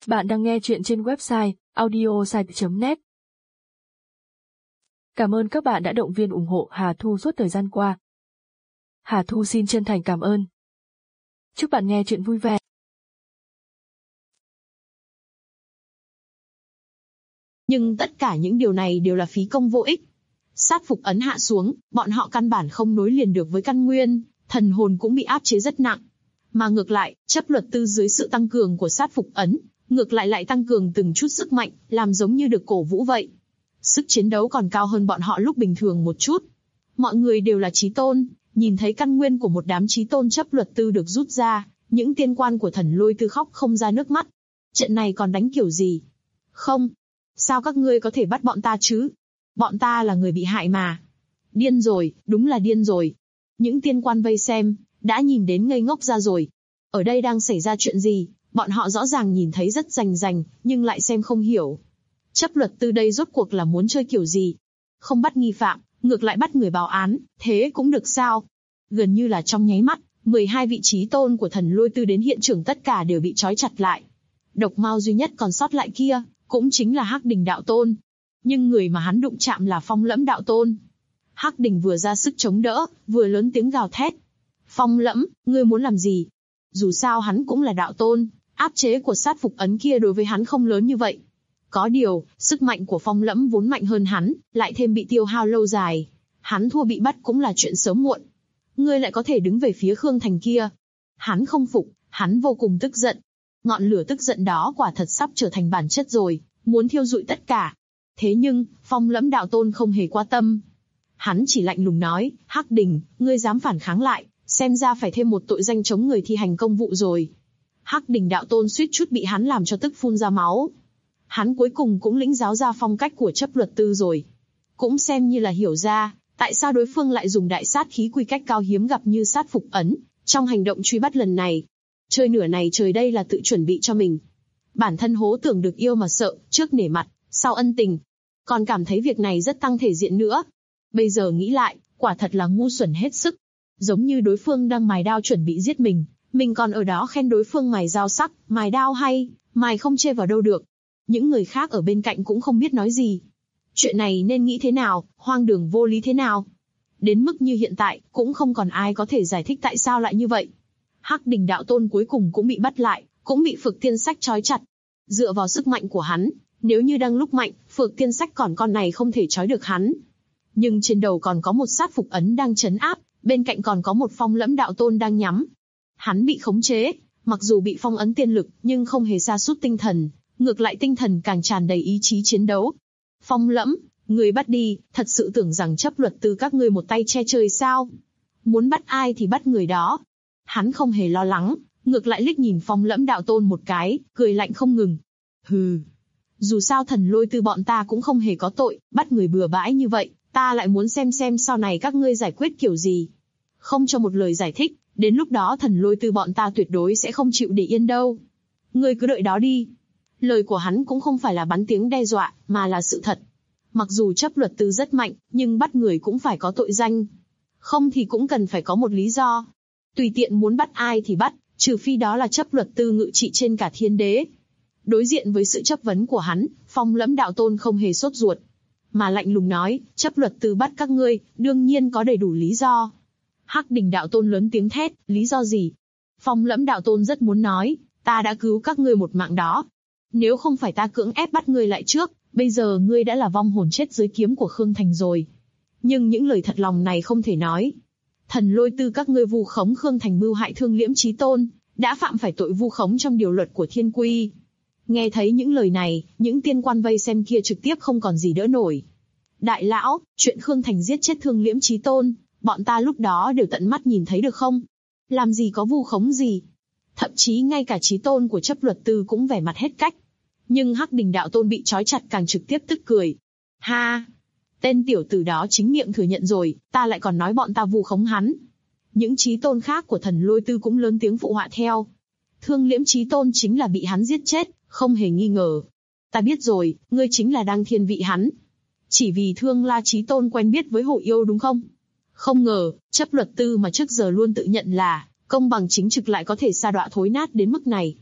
Bạn đang nghe chuyện trên website audiosite.net. Cảm ơn các bạn đã động viên ủng hộ Hà Thu suốt thời gian qua. Hà Thu xin chân thành cảm ơn. Chúc bạn nghe chuyện vui vẻ. Nhưng tất cả những điều này đều là phí công vô ích. Sát phục ấn hạ xuống, bọn họ căn bản không nối liền được với căn nguyên, thần hồn cũng bị áp chế rất nặng. Mà ngược lại, chấp luật tư dưới sự tăng cường của sát phục ấn, ngược lại tăng cường từng chút sức mạnh, làm giống như được cổ vũ vậy. Sức chiến đấu còn cao hơn bọn họ lúc bình thường một chút. Mọi người đều là chí tôn, nhìn thấy căn nguyên của một đám chí tôn chấp luật tư được rút ra, những tiên quan của thần lôi tư khóc không ra nước mắt. Trận này còn đánh kiểu gì? Không. Sao các ngươi có thể bắt bọn ta chứ? Bọn ta là người bị hại mà. Điên rồi, đúng là điên rồi. Những tiên quan vây xem, đã nhìn đến ngây ngốc ra rồi. Ở đây đang xảy ra chuyện gì? Bọn họ rõ ràng nhìn thấy rất rành, nhưng lại xem không hiểu. Chấp luật tư đây rốt cuộc là muốn chơi kiểu gì? Không bắt nghi phạm, ngược lại bắt người báo án, thế cũng được sao? Gần như là trong nháy mắt, 12 vị chí tôn của thần lôi tư đến hiện trường tất cả đều bị trói chặt lại. Độc Mao duy nhất còn sót lại kia, cũng chính là Hắc Đình đạo tôn. Nhưng người mà hắn đụng chạm là Phong Lẫm đạo tôn. Hắc Đình vừa ra sức chống đỡ, vừa lớn tiếng gào thét. Phong Lẫm, ngươi muốn làm gì? Dù sao hắn cũng là đạo tôn, áp chế của sát phục ấn kia đối với hắn không lớn như vậy. Có điều, sức mạnh của Phong Lẫm vốn mạnh hơn hắn, lại thêm bị tiêu hao lâu dài. Hắn thua bị bắt cũng là chuyện sớm muộn. Ngươi lại có thể đứng về phía Khương Thành kia. Hắn không phục, hắn vô cùng tức giận. Ngọn lửa tức giận đó quả thật sắp trở thành bản chất rồi, muốn thiêu rụi tất cả. Thế nhưng, Phong Lẫm đạo tôn không hề quan tâm. Hắn chỉ lạnh lùng nói, Hắc Đình, ngươi dám phản kháng lại, xem ra phải thêm một tội danh chống người thi hành công vụ rồi. Hắc Đình đạo tôn suýt chút bị hắn làm cho tức phun ra máu. Hắn cuối cùng cũng lĩnh giáo ra phong cách của chấp luật tư rồi. Cũng xem như là hiểu ra, tại sao đối phương lại dùng đại sát khí quy cách cao hiếm gặp như sát phục ấn, trong hành động truy bắt lần này. Chơi nửa này trời đây là tự chuẩn bị cho mình. Bản thân hố tưởng được yêu mà sợ, trước nể mặt, sau ân tình. Còn cảm thấy việc này rất tăng thể diện nữa. Bây giờ nghĩ lại, quả thật là ngu xuẩn hết sức. Giống như đối phương đang mài đao chuẩn bị giết mình còn ở đó khen đối phương mài dao sắc, mài đao hay, mài không chê vào đâu được. Những người khác ở bên cạnh cũng không biết nói gì. Chuyện này nên nghĩ thế nào, hoang đường vô lý thế nào. Đến mức như hiện tại, cũng không còn ai có thể giải thích tại sao lại như vậy. Hắc Đình đạo tôn cuối cùng cũng bị bắt lại, cũng bị Phược Tiên Sách trói chặt. Dựa vào sức mạnh của hắn, nếu như đang lúc mạnh, Phược Tiên Sách còn con này không thể trói được hắn. Nhưng trên đầu còn có một sát phục ấn đang trấn áp, bên cạnh còn có một Phong Lẫm đạo tôn đang nhắm. Hắn bị khống chế, mặc dù bị phong ấn tiên lực, nhưng không hề sa sút tinh thần, ngược lại tinh thần càng tràn đầy ý chí chiến đấu. Phong Lẫm, người bắt đi, thật sự tưởng rằng chấp luật tư các ngươi một tay che trời sao? Muốn bắt ai thì bắt người đó. Hắn không hề lo lắng, ngược lại liếc nhìn Phong Lẫm đạo tôn một cái, cười lạnh không ngừng. Hừ, dù sao thần lôi tư bọn ta cũng không hề có tội, bắt người bừa bãi như vậy, ta lại muốn xem sau này các ngươi giải quyết kiểu gì. Không cho một lời giải thích, đến lúc đó thần lôi tư bọn ta tuyệt đối sẽ không chịu để yên đâu. Ngươi cứ đợi đó đi. Lời của hắn cũng không phải là bắn tiếng đe dọa, mà là sự thật. Mặc dù chấp luật tư rất mạnh, nhưng bắt người cũng phải có tội danh. Không thì cũng cần phải có một lý do. Tùy tiện muốn bắt ai thì bắt, trừ phi đó là chấp luật tư ngự trị trên cả thiên đế. Đối diện với sự chất vấn của hắn, Phong Lẫm đạo tôn không hề sốt ruột, mà lạnh lùng nói, chấp luật tư bắt các ngươi, đương nhiên có đầy đủ lý do. Hắc Đình đạo tôn lớn tiếng thét, lý do gì? Phong Lẫm đạo tôn rất muốn nói, ta đã cứu các ngươi một mạng đó. Nếu không phải ta cưỡng ép bắt ngươi lại trước, bây giờ ngươi đã là vong hồn chết dưới kiếm của Khương Thành rồi. Nhưng những lời thật lòng này không thể nói. Thần lôi tư các ngươi vu khống Khương Thành mưu hại Thương Liễm chí tôn, đã phạm phải tội vu khống trong điều luật của thiên quy. Nghe thấy những lời này, những tiên quan vây xem kia trực tiếp không còn gì đỡ nổi. Đại lão, chuyện Khương Thành giết chết Thương Liễm chí tôn, bọn ta lúc đó đều tận mắt nhìn thấy được không? Làm gì có vu khống gì? Thậm chí ngay cả chí tôn của chấp luật tư cũng vẻ mặt hết cách. Nhưng Hắc Đình đạo tôn bị trói chặt càng trực tiếp tức cười. Ha! Tên tiểu tử đó chính miệng thừa nhận rồi, ta lại còn nói bọn ta vu khống hắn. Những chí tôn khác của thần lôi tư cũng lớn tiếng phụ họa theo. Thương Liễm chí tôn chính là bị hắn giết chết, không hề nghi ngờ. Ta biết rồi, ngươi chính là đang thiên vị hắn. Chỉ vì Thương La chí tôn quen biết với Hổ Yêu đúng không? Không ngờ, chấp luật tư mà trước giờ luôn tự nhận là công bằng chính trực lại có thể sa đọa thối nát đến mức này.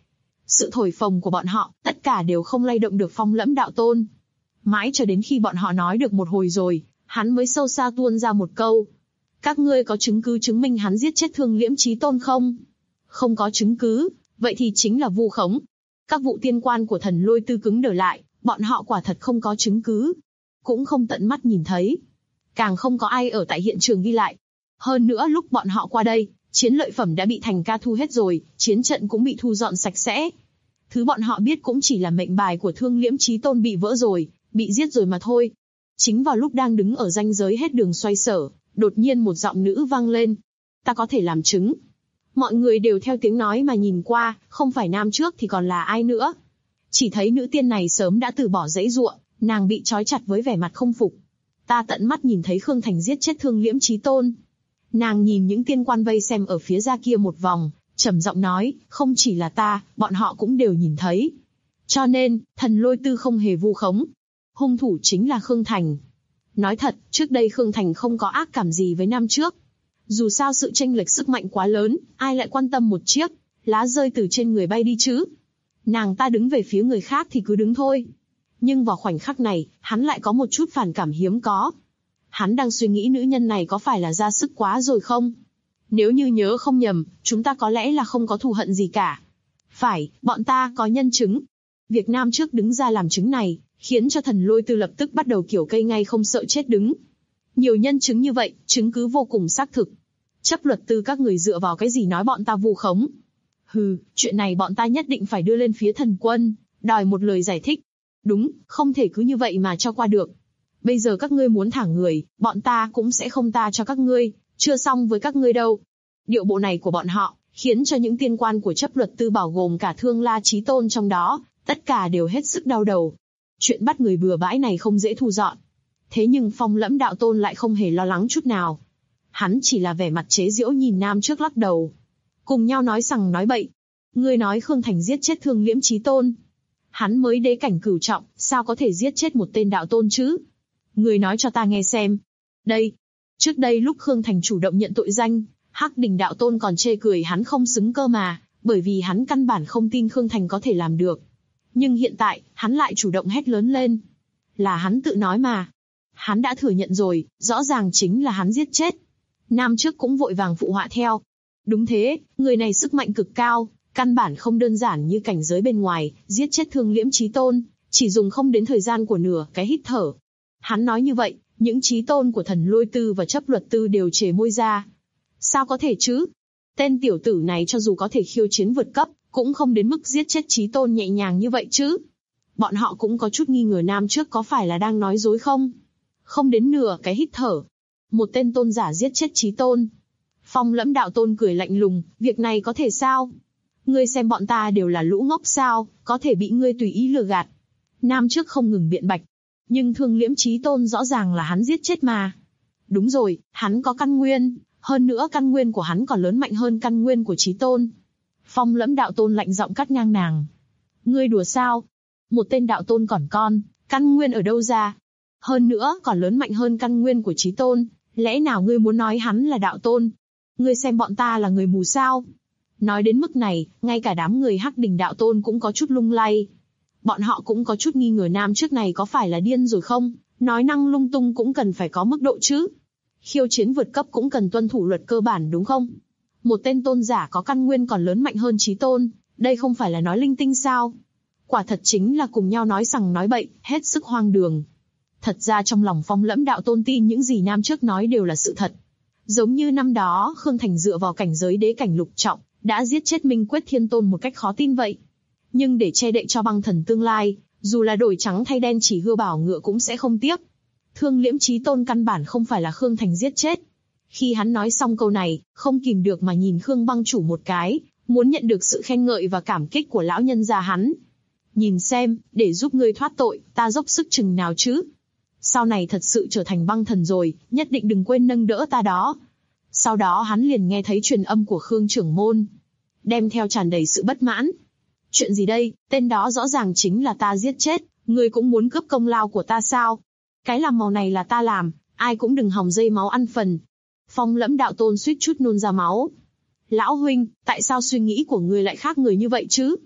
Sự thổi phồng của bọn họ, tất cả đều không lay động được Phong Lẫm đạo tôn. Mãi cho đến khi bọn họ nói được một hồi rồi, hắn mới sâu xa tuôn ra một câu. Các ngươi có chứng cứ chứng minh hắn giết chết Thương Liễm Chí Tôn không? Không có chứng cứ, vậy thì chính là vu khống. Các vụ tiên quan của Thần Lôi Tư cứng đờ lại, bọn họ quả thật không có chứng cứ. Cũng không tận mắt nhìn thấy. Càng không có ai ở tại hiện trường ghi lại. Hơn nữa lúc bọn họ qua đây, chiến lợi phẩm đã bị Thành Ca thu hết rồi, chiến trận cũng bị thu dọn sạch sẽ. Thứ bọn họ biết cũng chỉ là mệnh bài của Thương Liễm Chí Tôn bị vỡ rồi, bị giết rồi mà thôi. Chính vào lúc đang đứng ở ranh giới hết đường xoay sở, đột nhiên một giọng nữ vang lên. Ta có thể làm chứng. Mọi người đều theo tiếng nói mà nhìn qua, không phải nam trước thì còn là ai nữa. Chỉ thấy nữ tiên này sớm đã từ bỏ giãy giụa, nàng bị trói chặt với vẻ mặt không phục. Ta tận mắt nhìn thấy Khương Thành giết chết Thương Liễm Chí Tôn. Nàng nhìn những tiên quan vây xem ở phía ra kia một vòng, trầm giọng nói, không chỉ là ta, bọn họ cũng đều nhìn thấy. Cho nên, Thần Lôi Tư không hề vu khống. Hung thủ chính là Khương Thành. Nói thật, trước đây Khương Thành không có ác cảm gì với năm trước. Dù sao sự chênh lệch sức mạnh quá lớn, ai lại quan tâm một chiếc lá rơi từ trên người bay đi chứ? Nàng ta đứng về phía người khác thì cứ đứng thôi. Nhưng vào khoảnh khắc này, hắn lại có một chút phản cảm hiếm có. Hắn đang suy nghĩ nữ nhân này có phải là ra sức quá rồi không? Nếu như nhớ không nhầm, chúng ta có lẽ là không có thù hận gì cả. Phải, bọn ta có nhân chứng. Việc nam trước đứng ra làm chứng này, khiến cho Thần Lôi Tư lập tức bắt đầu kiểu cây ngay không sợ chết đứng. Nhiều nhân chứng như vậy, chứng cứ vô cùng xác thực. Chấp luật tư các người dựa vào cái gì nói bọn ta vu khống? Hừ, chuyện này bọn ta nhất định phải đưa lên phía thần quân, đòi một lời giải thích. Đúng, không thể cứ như vậy mà cho qua được. Bây giờ các ngươi muốn thả người, bọn ta cũng sẽ không tha cho các ngươi, chưa xong với các ngươi đâu. Điệu bộ này của bọn họ, khiến cho những tiên quan của chấp luật tư bao gồm cả Thương La Chí Tôn trong đó, tất cả đều hết sức đau đầu. Chuyện bắt người bừa bãi này không dễ thu dọn. Thế nhưng Phong Lẫm đạo tôn lại không hề lo lắng chút nào. Hắn chỉ là vẻ mặt chế giễu nhìn nam trước lắc đầu. Cùng nhau nói sằng nói bậy. Ngươi nói Khương Thành giết chết Thương Liễm Chí Tôn. Hắn mới đế cảnh cửu trọng, sao có thể giết chết một tên đạo tôn chứ? Ngươi nói cho ta nghe xem. Đây. Trước đây lúc Khương Thành chủ động nhận tội danh, Hắc Đình đạo tôn còn chê cười hắn không xứng cơ mà, bởi vì hắn căn bản không tin Khương Thành có thể làm được. Nhưng hiện tại, hắn lại chủ động hét lớn lên. Là hắn tự nói mà. Hắn đã thừa nhận rồi, rõ ràng chính là hắn giết chết. Nam trước cũng vội vàng phụ họa theo. Đúng thế, người này sức mạnh cực cao, căn bản không đơn giản như cảnh giới bên ngoài, giết chết Thương Liễm Chí Tôn, chỉ dùng không đến thời gian của nửa cái hít thở. Hắn nói như vậy, những chí tôn của Thần Lôi Tư và chấp luật tư đều chề môi ra. Sao có thể chứ? Tên tiểu tử này cho dù có thể khiêu chiến vượt cấp, cũng không đến mức giết chết chí tôn nhẹ nhàng như vậy chứ. Bọn họ cũng có chút nghi ngờ nam trước có phải là đang nói dối không? Không đến nửa cái hít thở. Một tên tôn giả giết chết chí tôn. Phong Lẫm đạo tôn cười lạnh lùng, việc này có thể sao? Ngươi xem bọn ta đều là lũ ngốc sao, có thể bị ngươi tùy ý lừa gạt. Nam trước không ngừng biện bạch. Nhưng Thương Liễm Chí Tôn rõ ràng là hắn giết chết mà. Đúng rồi, hắn có căn nguyên, hơn nữa căn nguyên của hắn còn lớn mạnh hơn căn nguyên của Chí Tôn. Phong Lẫm đạo tôn lạnh giọng cắt ngang nàng. Ngươi đùa sao? Một tên đạo tôn còn con, căn nguyên ở đâu ra? Hơn nữa còn lớn mạnh hơn căn nguyên của Chí Tôn, lẽ nào ngươi muốn nói hắn là đạo tôn? Ngươi xem bọn ta là người mù sao? Nói đến mức này, ngay cả đám người Hắc Đình đạo tôn cũng có chút lung lay. Bọn họ cũng có chút nghi ngờ nam trước này có phải là điên rồi không, nói năng lung tung cũng cần phải có mức độ chứ. Khiêu chiến vượt cấp cũng cần tuân thủ luật cơ bản đúng không? Một tên tôn giả có căn nguyên còn lớn mạnh hơn Chí Tôn, đây không phải là nói linh tinh sao? Quả thật chính là cùng nhau nói sằng nói bậy, hết sức hoang đường. Thật ra trong lòng Phong Lẫm đạo tôn tin những gì nam trước nói đều là sự thật. Giống như năm đó Khương Thành dựa vào cảnh giới đế cảnh lục trọng, đã giết chết Minh Quyết Thiên Tôn một cách khó tin vậy. Nhưng để che đậy cho băng thần tương lai, dù là đổi trắng thay đen chỉ hươu bảo ngựa cũng sẽ không tiếc. Thương Liễm Chí Tôn căn bản không phải là Khương Thành giết chết. Khi hắn nói xong câu này, không kìm được mà nhìn Khương băng chủ một cái, muốn nhận được sự khen ngợi và cảm kích của lão nhân gia hắn. Nhìn xem, để giúp ngươi thoát tội, ta dốc sức chừng nào chứ? Sau này thật sự trở thành băng thần rồi, nhất định đừng quên nâng đỡ ta đó. Sau đó hắn liền nghe thấy truyền âm của Khương trưởng môn, đem theo tràn đầy sự bất mãn. Chuyện gì đây, tên đó rõ ràng chính là ta giết chết, ngươi cũng muốn cướp công lao của ta sao? Cái làm màu này là ta làm, ai cũng đừng hòng dây máu ăn phần. Phong Lẫm đạo tôn suýt chút nôn ra máu. Lão huynh, tại sao suy nghĩ của ngươi lại khác người như vậy chứ?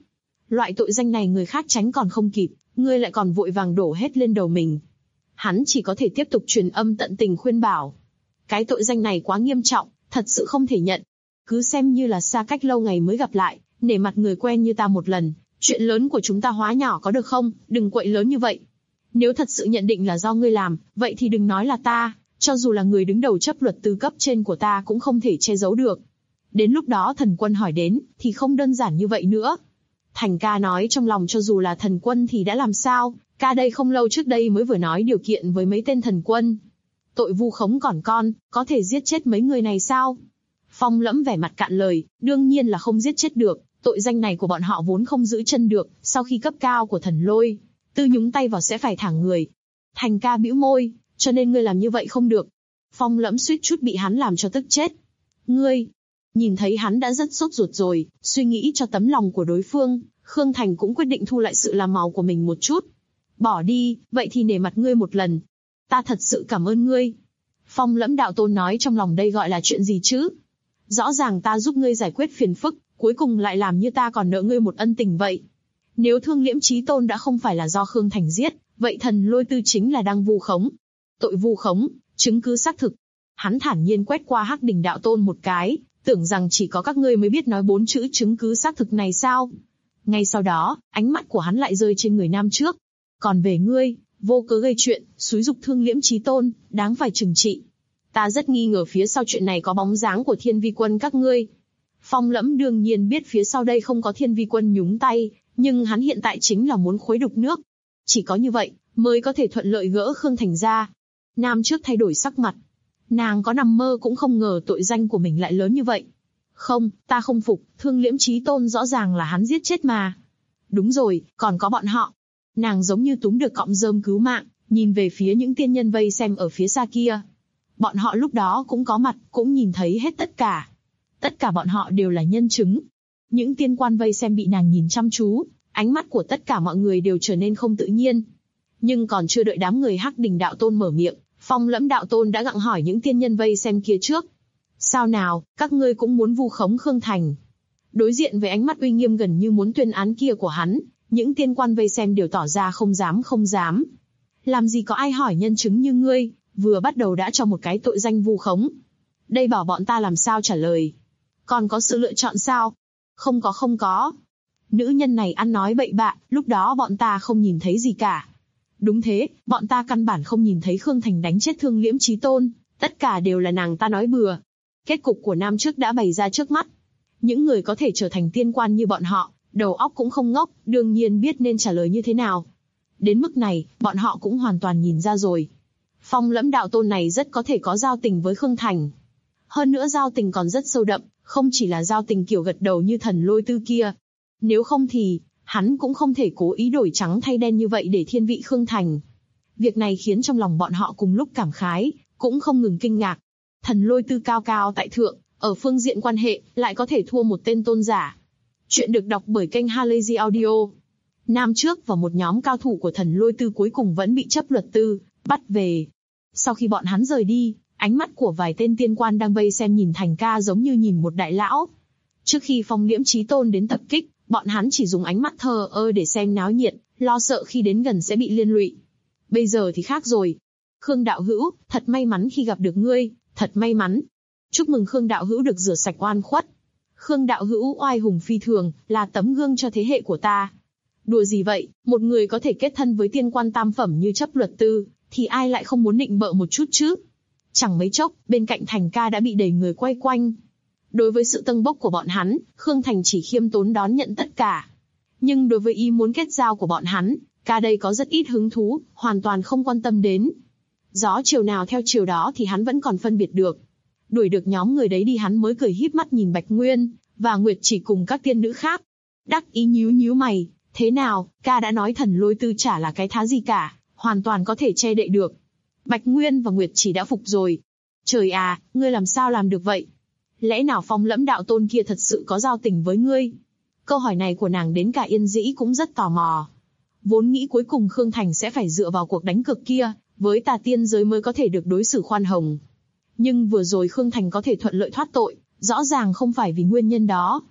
Loại tội danh này người khác tránh còn không kịp, ngươi lại còn vội vàng đổ hết lên đầu mình. Hắn chỉ có thể tiếp tục truyền âm tận tình khuyên bảo. Cái tội danh này quá nghiêm trọng, thật sự không thể nhận. Cứ xem như là xa cách lâu ngày mới gặp lại, nể mặt người quen như ta một lần, chuyện lớn của chúng ta hóa nhỏ có được không, đừng quậy lớn như vậy. Nếu thật sự nhận định là do ngươi làm, vậy thì đừng nói là ta, cho dù là người đứng đầu chấp luật tư cấp trên của ta cũng không thể che giấu được. Đến lúc đó Thần Quân hỏi đến, thì không đơn giản như vậy nữa. Thành ca nói trong lòng cho dù là Thần Quân thì đã làm sao, ca đây không lâu trước đây mới vừa nói điều kiện với mấy tên Thần Quân. Tội vu khống còn con, có thể giết chết mấy người này sao? Phong Lẫm vẻ mặt cạn lời, đương nhiên là không giết chết được, tội danh này của bọn họ vốn không giữ chân được, sau khi cấp cao của Thần Lôi Tư nhúng tay vào sẽ phải thả người. Thành ca bĩu môi, cho nên ngươi làm như vậy không được. Phong Lẫm suýt chút bị hắn làm cho tức chết. Ngươi, nhìn thấy hắn đã rất sốt ruột rồi, suy nghĩ cho tấm lòng của đối phương, Khương Thành cũng quyết định thu lại sự làm màu của mình một chút. Bỏ đi, vậy thì nể mặt ngươi một lần. Ta thật sự cảm ơn ngươi. Phong Lẫm đạo tôn nói trong lòng đây gọi là chuyện gì chứ? Rõ ràng ta giúp ngươi giải quyết phiền phức, cuối cùng lại làm như ta còn nợ ngươi một ân tình vậy. Nếu Thương Liễm Chí Tôn đã không phải là do Khương Thành giết, vậy Thần Lôi Tư chính là đang vu khống. Tội vu khống, chứng cứ xác thực. Hắn thản nhiên quét qua Hắc Đình đạo tôn một cái, tưởng rằng chỉ có các ngươi mới biết nói 4 chữ chứng cứ xác thực này sao? Ngay sau đó, ánh mắt của hắn lại rơi trên người nam trước. Còn về ngươi, vô cớ gây chuyện, xúi dục Thương Liễm Chí Tôn, đáng phải trừng trị. Ta rất nghi ngờ phía sau chuyện này có bóng dáng của Thiên Vi Quân các ngươi. Phong Lẫm đương nhiên biết phía sau đây không có Thiên Vi Quân nhúng tay, nhưng hắn hiện tại chính là muốn khuấy đục nước. Chỉ có như vậy, mới có thể thuận lợi gỡ Khương Thành ra. Nam trước thay đổi sắc mặt. Nàng có nằm mơ cũng không ngờ tội danh của mình lại lớn như vậy. Không, ta không phục, Thương Liễm Chí Tôn rõ ràng là hắn giết chết mà. Đúng rồi, còn có bọn họ. Nàng giống như túm được cọng rơm cứu mạng, nhìn về phía những tiên nhân vây xem ở phía xa kia. Bọn họ lúc đó cũng có mặt, cũng nhìn thấy hết tất cả. Tất cả bọn họ đều là nhân chứng. Những tiên quan vây xem bị nàng nhìn chăm chú, ánh mắt của tất cả mọi người đều trở nên không tự nhiên. Nhưng còn chưa đợi đám người Hắc Đình đạo tôn mở miệng, Phong Lẫm đạo tôn đã gặng hỏi những tiên nhân vây xem kia trước. Sao nào, các ngươi cũng muốn vu khống Khương Thành? Đối diện với ánh mắt uy nghiêm gần như muốn tuyên án kia của hắn, những tiên quan vây xem đều tỏ ra không dám. Làm gì có ai hỏi nhân chứng như ngươi, vừa bắt đầu đã cho một cái tội danh vu khống. Đây bảo bọn ta làm sao trả lời? Còn có sự lựa chọn sao? Không có. Nữ nhân này ăn nói bậy bạ, lúc đó bọn ta không nhìn thấy gì cả. Đúng thế, bọn ta căn bản không nhìn thấy Khương Thành đánh chết Thương Liễm Chí Tôn, tất cả đều là nàng ta nói bừa. Kết cục của nam trước đã bày ra trước mắt. Những người có thể trở thành tiên quan như bọn họ, đầu óc cũng không ngốc, đương nhiên biết nên trả lời như thế nào. Đến mức này, bọn họ cũng hoàn toàn nhìn ra rồi. Phong Lẫm đạo tôn này rất có thể có giao tình với Khương Thành. Hơn nữa giao tình còn rất sâu đậm, không chỉ là giao tình kiểu gật đầu như Thần Lôi Tư kia. Nếu không thì, hắn cũng không thể cố ý đổi trắng thay đen như vậy để thiên vị Khương Thành. Việc này khiến trong lòng bọn họ cùng lúc cảm khái, cũng không ngừng kinh ngạc. Thần Lôi Tư cao cao tại thượng, ở phương diện quan hệ, lại có thể thua một tên tôn giả. Chuyện được đọc bởi kênh Halazy Audio. Nam trước và một nhóm cao thủ của Thần Lôi Tư cuối cùng vẫn bị chấp luật tư bắt về. Sau khi bọn hắn rời đi, ánh mắt của vài tên tiên quan đang vây xem nhìn Thành ca giống như nhìn một đại lão. Trước khi Phong Liễm Chí Tôn đến tập kích, bọn hắn chỉ dùng ánh mắt thờ ơ để xem náo nhiệt, lo sợ khi đến gần sẽ bị liên lụy. Bây giờ thì khác rồi. Khương đạo hữu, thật may mắn khi gặp được ngươi, thật may mắn. Chúc mừng Khương đạo hữu được rửa sạch oan khuất. Khương đạo hữu oai hùng phi thường, là tấm gương cho thế hệ của ta. Đùa gì vậy, một người có thể kết thân với tiên quan tam phẩm như chấp luật tư, thì ai lại không muốn nịnh bợ một chút chứ? Chẳng mấy chốc, bên cạnh Thành ca đã bị đầy người quay quanh. Đối với sự tâng bốc của bọn hắn, Khương Thành chỉ khiêm tốn đón nhận tất cả. Nhưng đối với ý muốn kết giao của bọn hắn, ca đây có rất ít hứng thú, hoàn toàn không quan tâm đến. Gió chiều nào theo chiều đó thì hắn vẫn còn phân biệt được. Đuổi được nhóm người đấy đi hắn mới cười híp mắt nhìn Bạch Nguyên và Nguyệt Chỉ cùng các tiên nữ khác. Đắc ý nhíu mày, thế nào, ca đã nói Thần Lôi Tư chả là cái thá gì cả, hoàn toàn có thể che đậy được. Bạch Nguyên và Nguyệt Chỉ đã phục rồi. Trời à, ngươi làm sao làm được vậy? Lẽ nào Phong Lẫm đạo tôn kia thật sự có giao tình với ngươi? Câu hỏi này của nàng đến cả Yên Dĩ cũng rất tò mò. Vốn nghĩ cuối cùng Khương Thành sẽ phải dựa vào cuộc đánh cược kia, với tà tiên giới mới có thể được đối xử khoan hồng. Nhưng vừa rồi Khương Thành có thể thuận lợi thoát tội, rõ ràng không phải vì nguyên nhân đó.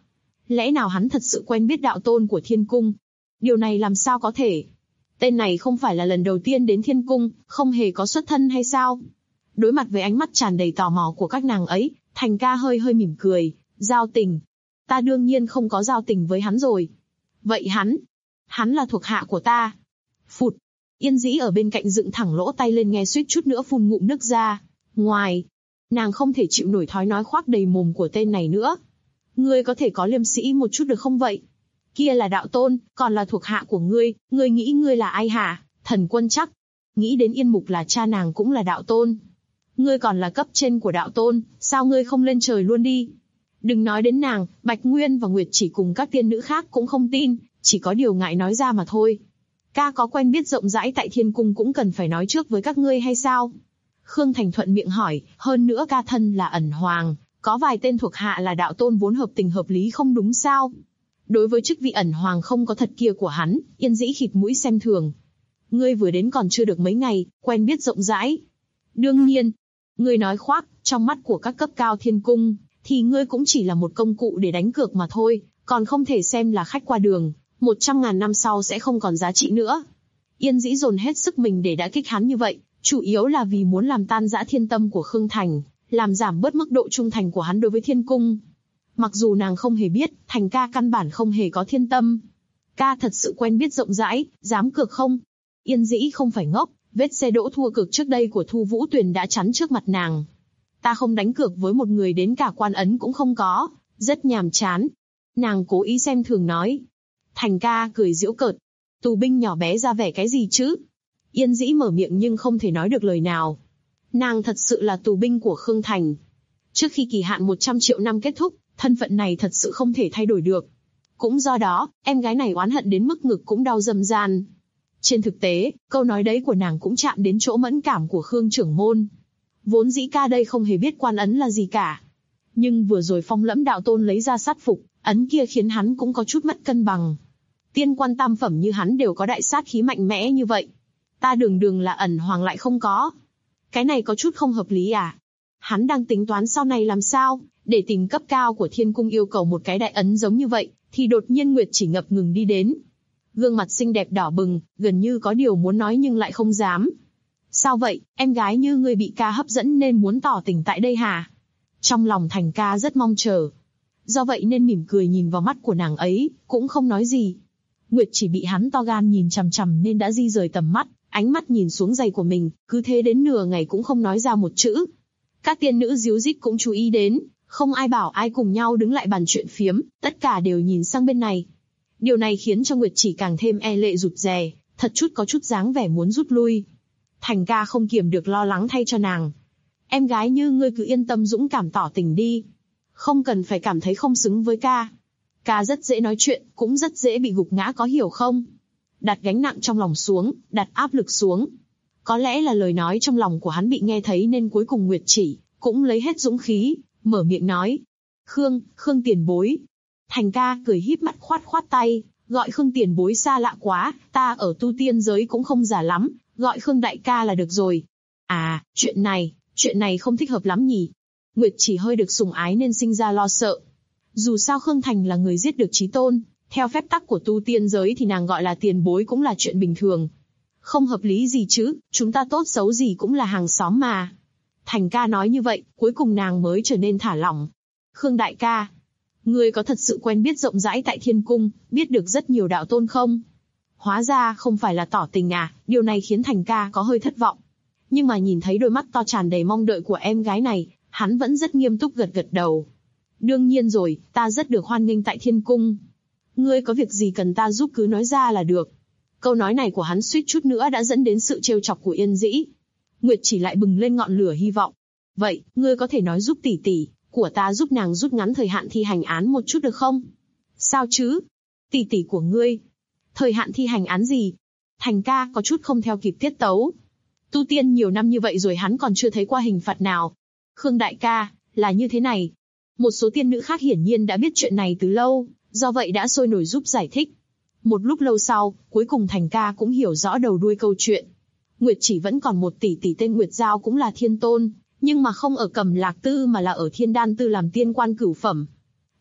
Lẽ nào hắn thật sự quen biết đạo tôn của thiên cung? Điều này làm sao có thể? Tên này không phải là lần đầu tiên đến thiên cung, không hề có xuất thân hay sao? Đối mặt với ánh mắt tràn đầy tò mò của các nàng ấy, Thành ca hơi hơi mỉm cười, giao tình. Ta đương nhiên không có giao tình với hắn rồi. Vậy hắn là thuộc hạ của ta. Phụt. Yên Dĩ ở bên cạnh dựng thẳng lỗ tay lên nghe suýt chút nữa phun ngụm nước ra. Ngoài, nàng không thể chịu nổi thói nói khoác đầy mồm của tên này nữa. Ngươi có thể có liêm sĩ một chút được không vậy? Kia là đạo tôn, còn là thuộc hạ của ngươi nghĩ ngươi là ai hả? Thần quân chắc. Nghĩ đến Yên Mục là cha nàng cũng là đạo tôn. Ngươi còn là cấp trên của đạo tôn, sao ngươi không lên trời luôn đi? Đừng nói đến nàng, Bạch Nguyên và Nguyệt Chỉ cùng các tiên nữ khác cũng không tin, chỉ có điều ngại nói ra mà thôi. Ca có quen biết rộng rãi tại thiên cung cũng cần phải nói trước với các ngươi hay sao? Khương Thành thuận miệng hỏi, hơn nữa ca thân là ẩn hoàng, có vài tên thuộc hạ là đạo tôn vốn hợp tình hợp lý không đúng sao? Đối với chức vị ẩn hoàng không có thật kia của hắn, Yên Dĩ khịt mũi xem thường. Ngươi vừa đến còn chưa được mấy ngày, quen biết rộng rãi. Đương nhiên, ngươi nói khoác, trong mắt của các cấp cao thiên cung, thì ngươi cũng chỉ là một công cụ để đánh cược mà thôi, còn không thể xem là khách qua đường, 100.000 năm sau sẽ không còn giá trị nữa. Yên Dĩ dồn hết sức mình để đã kích hắn như vậy, chủ yếu là vì muốn làm tan rã thiên tâm của Khương Thành, làm giảm bớt mức độ trung thành của hắn đối với thiên cung. Mặc dù nàng không hề biết, Thành ca căn bản không hề có thiên tâm. Ca thật sự quen biết rộng rãi, dám cược không? Yên Dĩ không phải ngốc, vết xe đỗ thua cược trước đây của Thu Vũ Tuyền đã chắn trước mặt nàng. Ta không đánh cược với một người đến cả quan ấn cũng không có, rất nhàm chán. Nàng cố ý xem thường nói. Thành ca cười giễu cợt. Tù binh nhỏ bé ra vẻ cái gì chứ? Yên Dĩ mở miệng nhưng không thể nói được lời nào. Nàng thật sự là tù binh của Khương Thành. Trước khi kỳ hạn 100 triệu năm kết thúc, thân phận này thật sự không thể thay đổi được. Cũng do đó, em gái này oán hận đến mức ngực cũng đau râm ran. Trên thực tế, câu nói đấy của nàng cũng chạm đến chỗ mẫn cảm của Khương trưởng môn. Vốn dĩ ca đây không hề biết quan ấn là gì cả. Nhưng vừa rồi Phong Lẫm đạo tôn lấy ra sát phục, ấn kia khiến hắn cũng có chút mất cân bằng. Tiên quan tam phẩm như hắn đều có đại sát khí mạnh mẽ như vậy. Ta đường là ẩn hoàng lại không có. Cái này có chút không hợp lý à? Hắn đang tính toán sau này làm sao, để tìm cấp cao của thiên cung yêu cầu một cái đại ấn giống như vậy, thì đột nhiên Nguyệt Chỉ ngập ngừng đi đến. Gương mặt xinh đẹp đỏ bừng, gần như có điều muốn nói nhưng lại không dám. Sao vậy, em gái như ngươi bị ca hấp dẫn nên muốn tỏ tình tại đây hả? Trong lòng Thành ca rất mong chờ. Do vậy nên mỉm cười nhìn vào mắt của nàng ấy, cũng không nói gì. Nguyệt Chỉ bị hắn to gan nhìn chằm chằm nên đã di rời tầm mắt, ánh mắt nhìn xuống giày của mình, cứ thế đến nửa ngày cũng không nói ra một chữ. Các tiên nữ díu dít cũng chú ý đến, không ai bảo ai cùng nhau đứng lại bàn chuyện phiếm, tất cả đều nhìn sang bên này. Điều này khiến cho Nguyệt Chỉ càng thêm e lệ rụt rè, thật chút có chút dáng vẻ muốn rút lui. Thành ca không kiềm được lo lắng thay cho nàng. Em gái như ngươi cứ yên tâm dũng cảm tỏ tình đi. Không cần phải cảm thấy không xứng với ca. Ca rất dễ nói chuyện, cũng rất dễ bị gục ngã có hiểu không? Đặt gánh nặng trong lòng xuống, đặt áp lực xuống. Có lẽ là lời nói trong lòng của hắn bị nghe thấy nên cuối cùng Nguyệt Chỉ cũng lấy hết dũng khí, mở miệng nói. Khương tiền bối. Thành ca cười híp mắt khoát tay, gọi Khương tiền bối xa lạ quá, ta ở tu tiên giới cũng không già lắm, gọi Khương đại ca là được rồi. À, chuyện này không thích hợp lắm nhỉ. Nguyệt Chỉ hơi được sủng ái nên sinh ra lo sợ. Dù sao Khương Thành là người giết được Chí Tôn, theo phép tắc của tu tiên giới thì nàng gọi là tiền bối cũng là chuyện bình thường. Không hợp lý gì chứ, chúng ta tốt xấu gì cũng là hàng xóm mà. Thành ca nói như vậy, cuối cùng nàng mới trở nên thả lỏng. Khương đại ca, ngươi có thật sự quen biết rộng rãi tại thiên cung, biết được rất nhiều đạo tôn không? Hóa ra không phải là tỏ tình à, điều này khiến Thành ca có hơi thất vọng. Nhưng mà nhìn thấy đôi mắt to tràn đầy mong đợi của em gái này, hắn vẫn rất nghiêm túc gật đầu. Đương nhiên rồi, ta rất được hoan nghênh tại thiên cung. Ngươi có việc gì cần ta giúp cứ nói ra là được. Câu nói này của hắn suýt chút nữa đã dẫn đến sự trêu chọc của Yên Dĩ. Nguyệt Chỉ lại bừng lên ngọn lửa hy vọng. Vậy, ngươi có thể nói giúp tỷ tỷ của ta giúp nàng rút ngắn thời hạn thi hành án một chút được không? Sao chứ? Tỷ tỷ của ngươi? Thời hạn thi hành án gì? Thành ca có chút không theo kịp tiết tấu. Tu tiên nhiều năm như vậy rồi hắn còn chưa thấy qua hình phạt nào. Khương đại ca, là như thế này. Một số tiên nữ khác hiển nhiên đã biết chuyện này từ lâu, do vậy đã sôi nổi giúp giải thích. Một lúc lâu sau, cuối cùng Thành ca cũng hiểu rõ đầu đuôi câu chuyện. Nguyệt Chỉ vẫn còn một tỷ tỷ tên Nguyệt Giao cũng là thiên tôn, nhưng mà không ở Cẩm Lạc Tư mà là ở Thiên Đan Tư làm tiên quan cửu phẩm.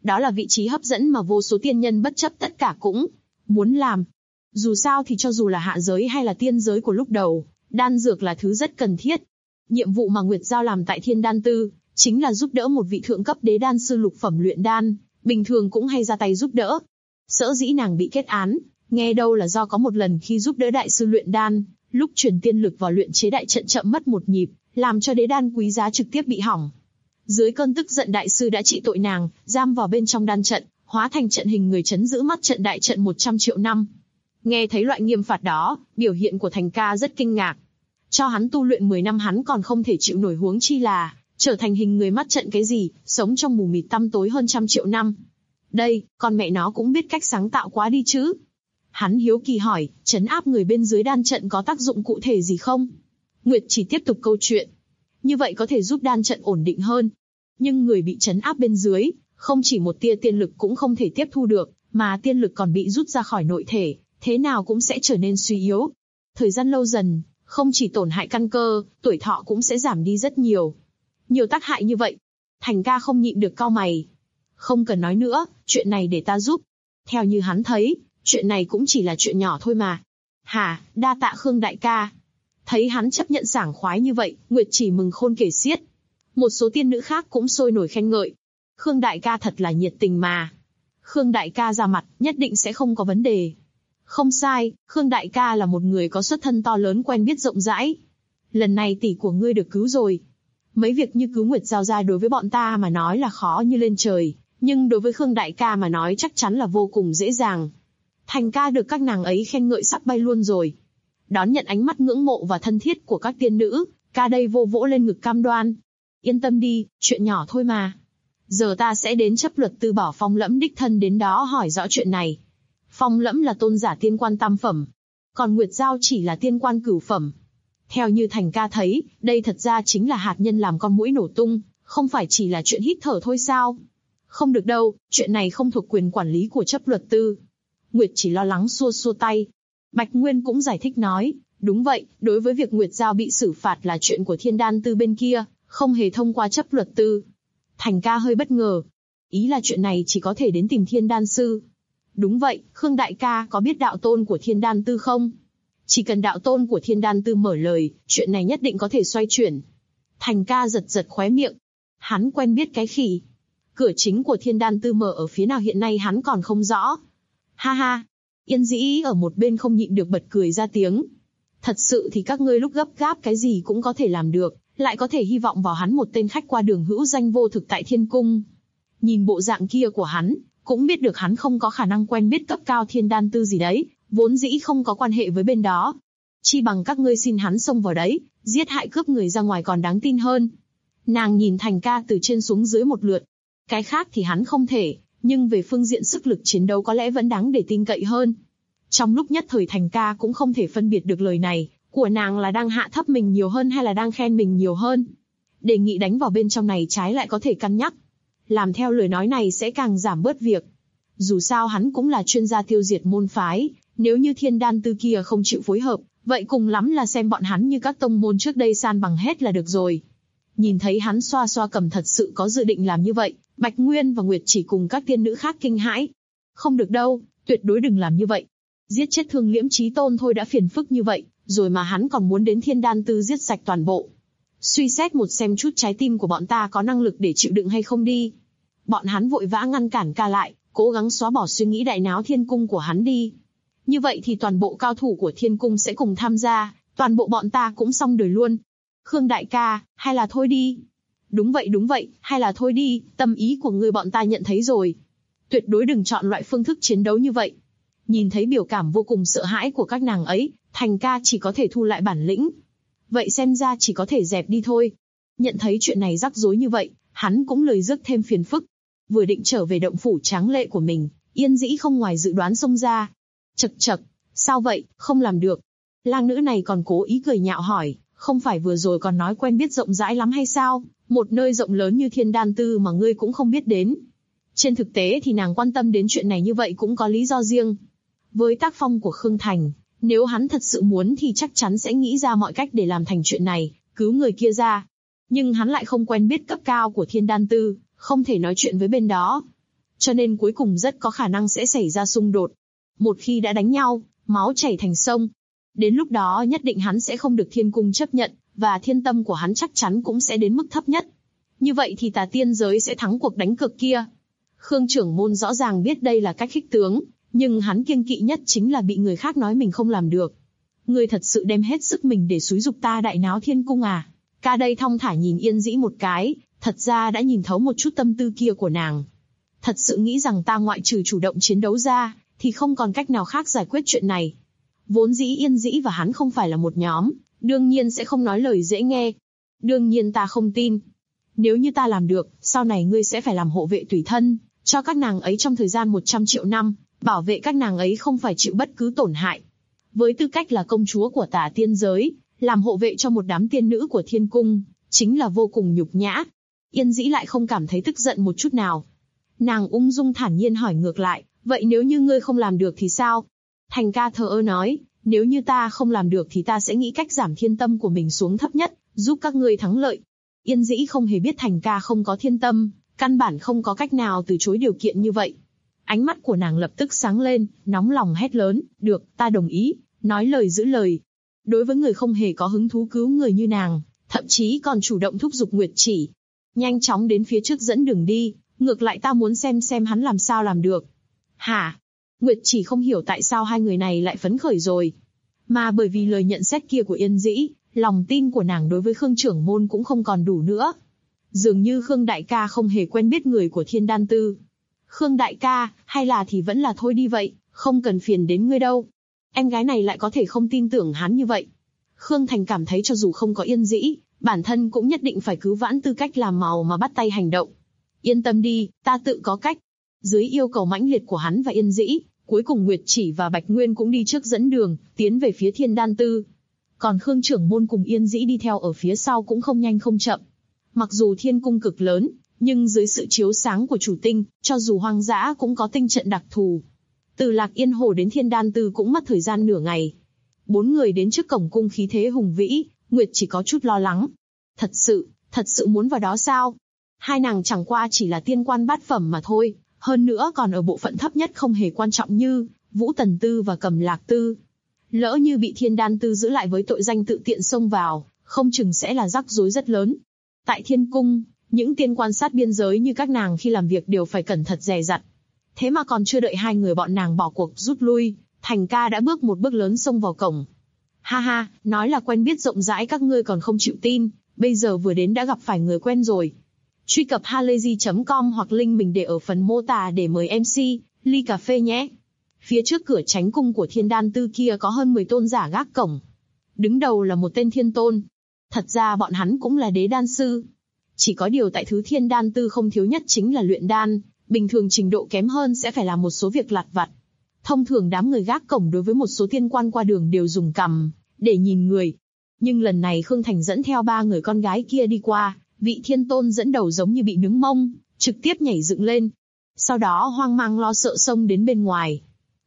Đó là vị trí hấp dẫn mà vô số tiên nhân bất chấp tất cả cũng muốn làm. Dù sao thì cho dù là hạ giới hay là tiên giới của lúc đầu, đan dược là thứ rất cần thiết. Nhiệm vụ mà Nguyệt Giao làm tại Thiên Đan Tư, chính là giúp đỡ một vị thượng cấp đế đan sư lục phẩm luyện đan, bình thường cũng hay ra tay giúp đỡ. Sở dĩ nàng bị kết án, nghe đâu là do có một lần khi giúp đỡ đại sư luyện đan, lúc truyền tiên lực vào luyện chế đại trận chậm mất một nhịp, làm cho đế đan quý giá trực tiếp bị hỏng. Dưới cơn tức giận đại sư đã trị tội nàng, giam vào bên trong đan trận, hóa thành trận hình người trấn giữ mắt trận đại trận 100 triệu năm. Nghe thấy loại nghiêm phạt đó, biểu hiện của Thành Ca rất kinh ngạc. Cho hắn tu luyện 10 năm hắn còn không thể chịu nổi, huống chi là trở thành hình người mắt trận cái gì, sống trong mù mịt tăm tối hơn 100 triệu năm. Đây, con mẹ nó cũng biết cách sáng tạo quá đi chứ. Hắn hiếu kỳ hỏi, trấn áp người bên dưới đan trận có tác dụng cụ thể gì không? Nguyệt chỉ tiếp tục câu chuyện. Như vậy có thể giúp đan trận ổn định hơn. Nhưng người bị trấn áp bên dưới, không chỉ một tia tiên lực cũng không thể tiếp thu được, mà tiên lực còn bị rút ra khỏi nội thể, thế nào cũng sẽ trở nên suy yếu. Thời gian lâu dần, không chỉ tổn hại căn cơ, tuổi thọ cũng sẽ giảm đi rất nhiều. Nhiều tác hại như vậy. Thành Ca không nhịn được cau mày. Không cần nói nữa, chuyện này để ta giúp. Theo như hắn thấy, chuyện này cũng chỉ là chuyện nhỏ thôi mà. Hả, đa tạ Khương đại ca. Thấy hắn chấp nhận sảng khoái như vậy, Nguyệt chỉ mừng khôn kể xiết. Một số tiên nữ khác cũng sôi nổi khen ngợi. Khương đại ca thật là nhiệt tình mà. Khương đại ca ra mặt, nhất định sẽ không có vấn đề. Không sai, Khương đại ca là một người có xuất thân to lớn, quen biết rộng rãi. Lần này tỷ của ngươi được cứu rồi. Mấy việc như cứu Nguyệt Giao ra đối với bọn ta mà nói là khó như lên trời, nhưng đối với Khương đại ca mà nói chắc chắn là vô cùng dễ dàng. Thành Ca được các nàng ấy khen ngợi sắp bay luôn rồi. Đón nhận ánh mắt ngưỡng mộ và thân thiết của các tiên nữ, ca đây vô vỗ lên ngực cam đoan. Yên tâm đi, chuyện nhỏ thôi mà. Giờ ta sẽ đến chấp luật tư bảo Phong Lẫm đích thân đến đó hỏi rõ chuyện này. Phong Lẫm là tôn giả tiên quan tam phẩm, còn Nguyệt Giao chỉ là tiên quan cửu phẩm. Theo như Thành Ca thấy, đây thật ra chính là hạt nhân làm con muỗi nổ tung, không phải chỉ là chuyện hít thở thôi sao? Không được đâu, chuyện này không thuộc quyền quản lý của chấp luật tư. Nguyệt chỉ lo lắng xua xua tay. Bạch Nguyên cũng giải thích nói, đúng vậy, đối với việc Nguyệt Giao bị xử phạt là chuyện của Thiên Đan Tư bên kia, không hề thông qua chấp luật tư. Thành Ca hơi bất ngờ. Ý là chuyện này chỉ có thể đến tìm Thiên Đan Sư. Đúng vậy, Khương đại ca có biết đạo tôn của Thiên Đan Tư không? Chỉ cần đạo tôn của Thiên Đan Tư mở lời, chuyện này nhất định có thể xoay chuyển. Thành Ca giật giật khóe miệng. Hắn quen biết cái khỉ. Cửa chính của Thiên Đan Tư mở ở phía nào hiện nay hắn còn không rõ. Ha ha. Yên Dĩ ở một bên không nhịn được bật cười ra tiếng. Thật sự thì các ngươi lúc gấp gáp cái gì cũng có thể làm được, lại có thể hy vọng vào hắn một tên khách qua đường hữu danh vô thực tại Thiên Cung. Nhìn bộ dạng kia của hắn, cũng biết được hắn không có khả năng quen biết cấp cao Thiên Đan Tư gì đấy, vốn dĩ không có quan hệ với bên đó. Chi bằng các ngươi xin hắn xông vào đấy, giết hại cướp người ra ngoài còn đáng tin hơn. Nàng nhìn Thành Ca từ trên xuống dưới một lượt. Cái khác thì hắn không thể, nhưng về phương diện sức lực chiến đấu có lẽ vẫn đáng để tin cậy hơn. Trong lúc nhất thời Thành Ca cũng không thể phân biệt được lời này của nàng là đang hạ thấp mình nhiều hơn hay là đang khen mình nhiều hơn. Đề nghị đánh vào bên trong này trái lại có thể cân nhắc. Làm theo lời nói này sẽ càng giảm bớt việc. Dù sao hắn cũng là chuyên gia tiêu diệt môn phái, nếu như Thiên Đan Tư kia không chịu phối hợp, vậy cùng lắm là xem bọn hắn như các tông môn trước đây san bằng hết là được rồi. Nhìn thấy hắn xoa xoa cầm thật sự có dự định làm như vậy, Bạch Nguyên và Nguyệt chỉ cùng các tiên nữ khác kinh hãi. Không được đâu, tuyệt đối đừng làm như vậy. Giết chết Thương Liễm Chí Tôn thôi đã phiền phức như vậy, rồi mà hắn còn muốn đến Thiên Đan Tư giết sạch toàn bộ. Suy xét một xem chút trái tim của bọn ta có năng lực để chịu đựng hay không đi. Bọn hắn vội vã ngăn cản ca lại, cố gắng xóa bỏ suy nghĩ đại náo Thiên Cung của hắn đi. Như vậy thì toàn bộ cao thủ của Thiên Cung sẽ cùng tham gia, toàn bộ bọn ta cũng xong đời luôn. Khương đại ca, hay là thôi đi. Đúng vậy, hay là thôi đi, tâm ý của người bọn ta nhận thấy rồi. Tuyệt đối đừng chọn loại phương thức chiến đấu như vậy. Nhìn thấy biểu cảm vô cùng sợ hãi của các nàng ấy, Thành Ca chỉ có thể thu lại bản lĩnh. Vậy xem ra chỉ có thể dẹp đi thôi. Nhận thấy chuyện này rắc rối như vậy, hắn cũng lười rước thêm phiền phức. Vừa định trở về động phủ tráng lệ của mình, Yên Dĩ không ngoài dự đoán xông ra. Chậc chậc, sao vậy, không làm được. Lang nữ này còn cố ý cười nhạo hỏi, không phải vừa rồi còn nói quen biết rộng rãi lắm hay sao, một nơi rộng lớn như Thiên Đan Tư mà ngươi cũng không biết đến. Trên thực tế thì nàng quan tâm đến chuyện này như vậy cũng có lý do riêng. Với tác phong của Khương Thành, nếu hắn thật sự muốn thì chắc chắn sẽ nghĩ ra mọi cách để làm thành chuyện này, cứu người kia ra. Nhưng hắn lại không quen biết cấp cao của Thiên Đan Tư, không thể nói chuyện với bên đó. cho nên cuối cùng rất có khả năng sẽ xảy ra xung đột. Một khi đã đánh nhau, máu chảy thành sông. Đến lúc đó nhất định hắn sẽ không được thiên cung chấp nhận, và thiên tâm của hắn chắc chắn cũng sẽ đến mức thấp nhất. Như vậy thì tà tiên giới sẽ thắng cuộc đánh cược kia. Khương trưởng môn rõ ràng biết đây là cách khích tướng, nhưng hắn kiêng kỵ nhất chính là bị người khác nói mình không làm được. Ngươi thật sự đem hết sức mình để xúi giục ta đại náo thiên cung à? Ca đây thong thả nhìn Yên Dĩ một cái, thật ra đã nhìn thấu một chút tâm tư kia của nàng. Thật sự nghĩ rằng ta ngoại trừ chủ động chiến đấu ra, thì không còn cách nào khác giải quyết chuyện này. Vốn dĩ Yên Dĩ và hắn không phải là một nhóm, đương nhiên sẽ không nói lời dễ nghe. Đương nhiên ta không tin. Nếu như ta làm được, sau này ngươi sẽ phải làm hộ vệ tùy thân, cho các nàng ấy trong thời gian 100 triệu năm, bảo vệ các nàng ấy không phải chịu bất cứ tổn hại. Với tư cách là công chúa của tà tiên giới, làm hộ vệ cho một đám tiên nữ của thiên cung, chính là vô cùng nhục nhã. Yên Dĩ lại không cảm thấy tức giận một chút nào. Nàng ung dung thản nhiên hỏi ngược lại, vậy nếu như ngươi không làm được thì sao? Thành ca thờ ơ nói, nếu như ta không làm được thì ta sẽ nghĩ cách giảm thiên tâm của mình xuống thấp nhất, giúp các ngươi thắng lợi. Yên Dĩ không hề biết Thành ca không có thiên tâm, căn bản không có cách nào từ chối điều kiện như vậy. Ánh mắt của nàng lập tức sáng lên, nóng lòng hét lớn, được, ta đồng ý, nói lời giữ lời. Đối với người không hề có hứng thú cứu người như nàng, thậm chí còn chủ động thúc giục Nguyệt Chỉ. Nhanh chóng đến phía trước dẫn đường đi, ngược lại ta muốn xem hắn làm sao làm được. Hả? Nguyệt Chỉ không hiểu tại sao hai người này lại phấn khởi rồi. Mà bởi vì lời nhận xét kia của Yên Dĩ, lòng tin của nàng đối với Khương trưởng môn cũng không còn đủ nữa. Dường như Khương đại ca không hề quen biết người của Thiên Đan Tư. Khương đại ca, hay là thì vẫn là thôi đi vậy, không cần phiền đến ngươi đâu. Em gái này lại có thể không tin tưởng hắn như vậy. Khương Thành cảm thấy cho dù không có Yên Dĩ, bản thân cũng nhất định phải cứu vãn tư cách làm màu mà bắt tay hành động. Yên tâm đi, ta tự có cách. Dưới yêu cầu mãnh liệt của hắn và Yên Dĩ, cuối cùng Nguyệt Chỉ và Bạch Nguyên cũng đi trước dẫn đường, tiến về phía Thiên Đan Tư. Còn Khương trưởng môn cùng Yên Dĩ đi theo ở phía sau cũng không nhanh không chậm. Mặc dù thiên cung cực lớn, nhưng dưới sự chiếu sáng của chủ tinh, cho dù hoang dã cũng có tinh trận đặc thù. Từ Lạc Yên Hồ đến Thiên Đan Tư cũng mất thời gian nửa ngày. 4 người đến trước cổng cung khí thế hùng vĩ, Nguyệt chỉ có chút lo lắng. Thật sự muốn vào đó sao? Hai nàng chẳng qua chỉ là tiên quan bát phẩm mà thôi, hơn nữa còn ở bộ phận thấp nhất không hề quan trọng như Vũ Tần Tư và Cầm Lạc Tư. Lỡ như bị Thiên Đan Tư giữ lại với tội danh tự tiện xông vào, không chừng sẽ là rắc rối rất lớn. Tại thiên cung, những tiên quan sát biên giới như các nàng khi làm việc đều phải cẩn thận dè dặt. Thế mà còn chưa đợi hai người bọn nàng bỏ cuộc rút lui, Thành ca đã bước một bước lớn xông vào cổng. Ha ha, nói là quen biết rộng rãi các ngươi còn không chịu tin, bây giờ vừa đến đã gặp phải người quen rồi. Truy cập halayzi.com hoặc link mình để ở phần mô tả để mời MC, ly cà phê nhé. Phía trước cửa chánh cung của Thiên Đan Tư kia có hơn 10 tôn giả gác cổng. Đứng đầu là một tên thiên tôn. Thật ra bọn hắn cũng là đế đan sư. Chỉ có điều tại thứ Thiên Đan Tư không thiếu nhất chính là luyện đan, bình thường trình độ kém hơn sẽ phải làm một số việc lặt vặt. Thông thường đám người gác cổng đối với một số tiên quan qua đường đều dùng cằm để nhìn người. Nhưng lần này Khương Thành dẫn theo 3 người con gái kia đi qua, vị thiên tôn dẫn đầu giống như bị nướng mông, trực tiếp nhảy dựng lên. Sau đó hoang mang lo sợ xông đến bên ngoài.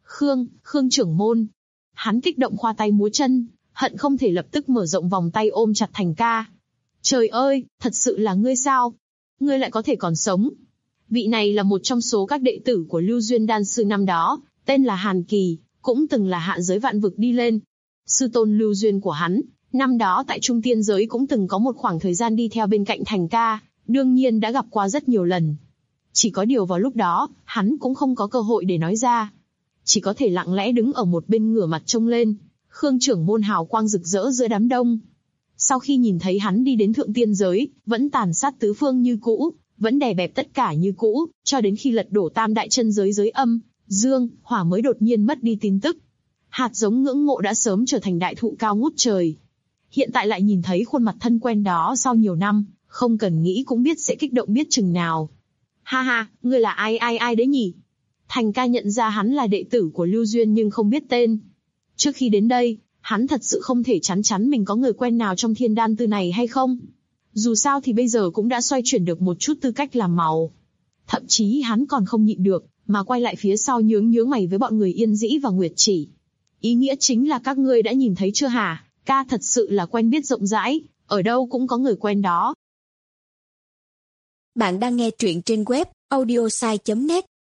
Khương trưởng môn. Hắn kích động khoa tay múa chân, hận không thể lập tức mở rộng vòng tay ôm chặt Thành ca. Trời ơi, thật sự là ngươi sao? Ngươi lại có thể còn sống. Vị này là một trong số các đệ tử của Lưu Duyên Đan Sư năm đó, tên là Hàn Kỳ, cũng từng là hạ giới vạn vực đi lên. Sư tôn Lưu Duyên của hắn, năm đó tại Trung Tiên giới cũng từng có một khoảng thời gian đi theo bên cạnh Thành ca, đương nhiên đã gặp qua rất nhiều lần. Chỉ có điều vào lúc đó, hắn cũng không có cơ hội để nói ra. Chỉ có thể lặng lẽ đứng ở một bên ngửa mặt trông lên. Khương trưởng môn hào quang rực rỡ giữa đám đông. Sau khi nhìn thấy hắn đi đến Thượng Tiên giới, vẫn tàn sát tứ phương như cũ, vẫn đè bẹp tất cả như cũ, cho đến khi lật đổ tam đại chân giới giới âm, dương, hỏa mới đột nhiên mất đi tin tức. Hạt giống ngưỡng mộ đã sớm trở thành đại thụ cao ngút trời. Hiện tại lại nhìn thấy khuôn mặt thân quen đó sau nhiều năm, không cần nghĩ cũng biết sẽ kích động biết chừng nào. Ha ha, ngươi là ai đấy nhỉ? Thành ca nhận ra hắn là đệ tử của Lưu Duyên nhưng không biết tên. Trước khi đến đây, hắn thật sự không thể chắn mình có người quen nào trong Thiên Đan Tư này hay không. Dù sao thì bây giờ cũng đã xoay chuyển được một chút tư cách làm màu. Thậm chí hắn còn không nhịn được, mà quay lại phía sau nhướng mày với bọn người Yên Dĩ và Nguyệt Chỉ. Ý nghĩa chính là các ngươi đã nhìn thấy chưa hả? Ca thật sự là quen biết rộng rãi, ở đâu cũng có người quen đó. Bạn đang nghe truyện trên web audiosai.net.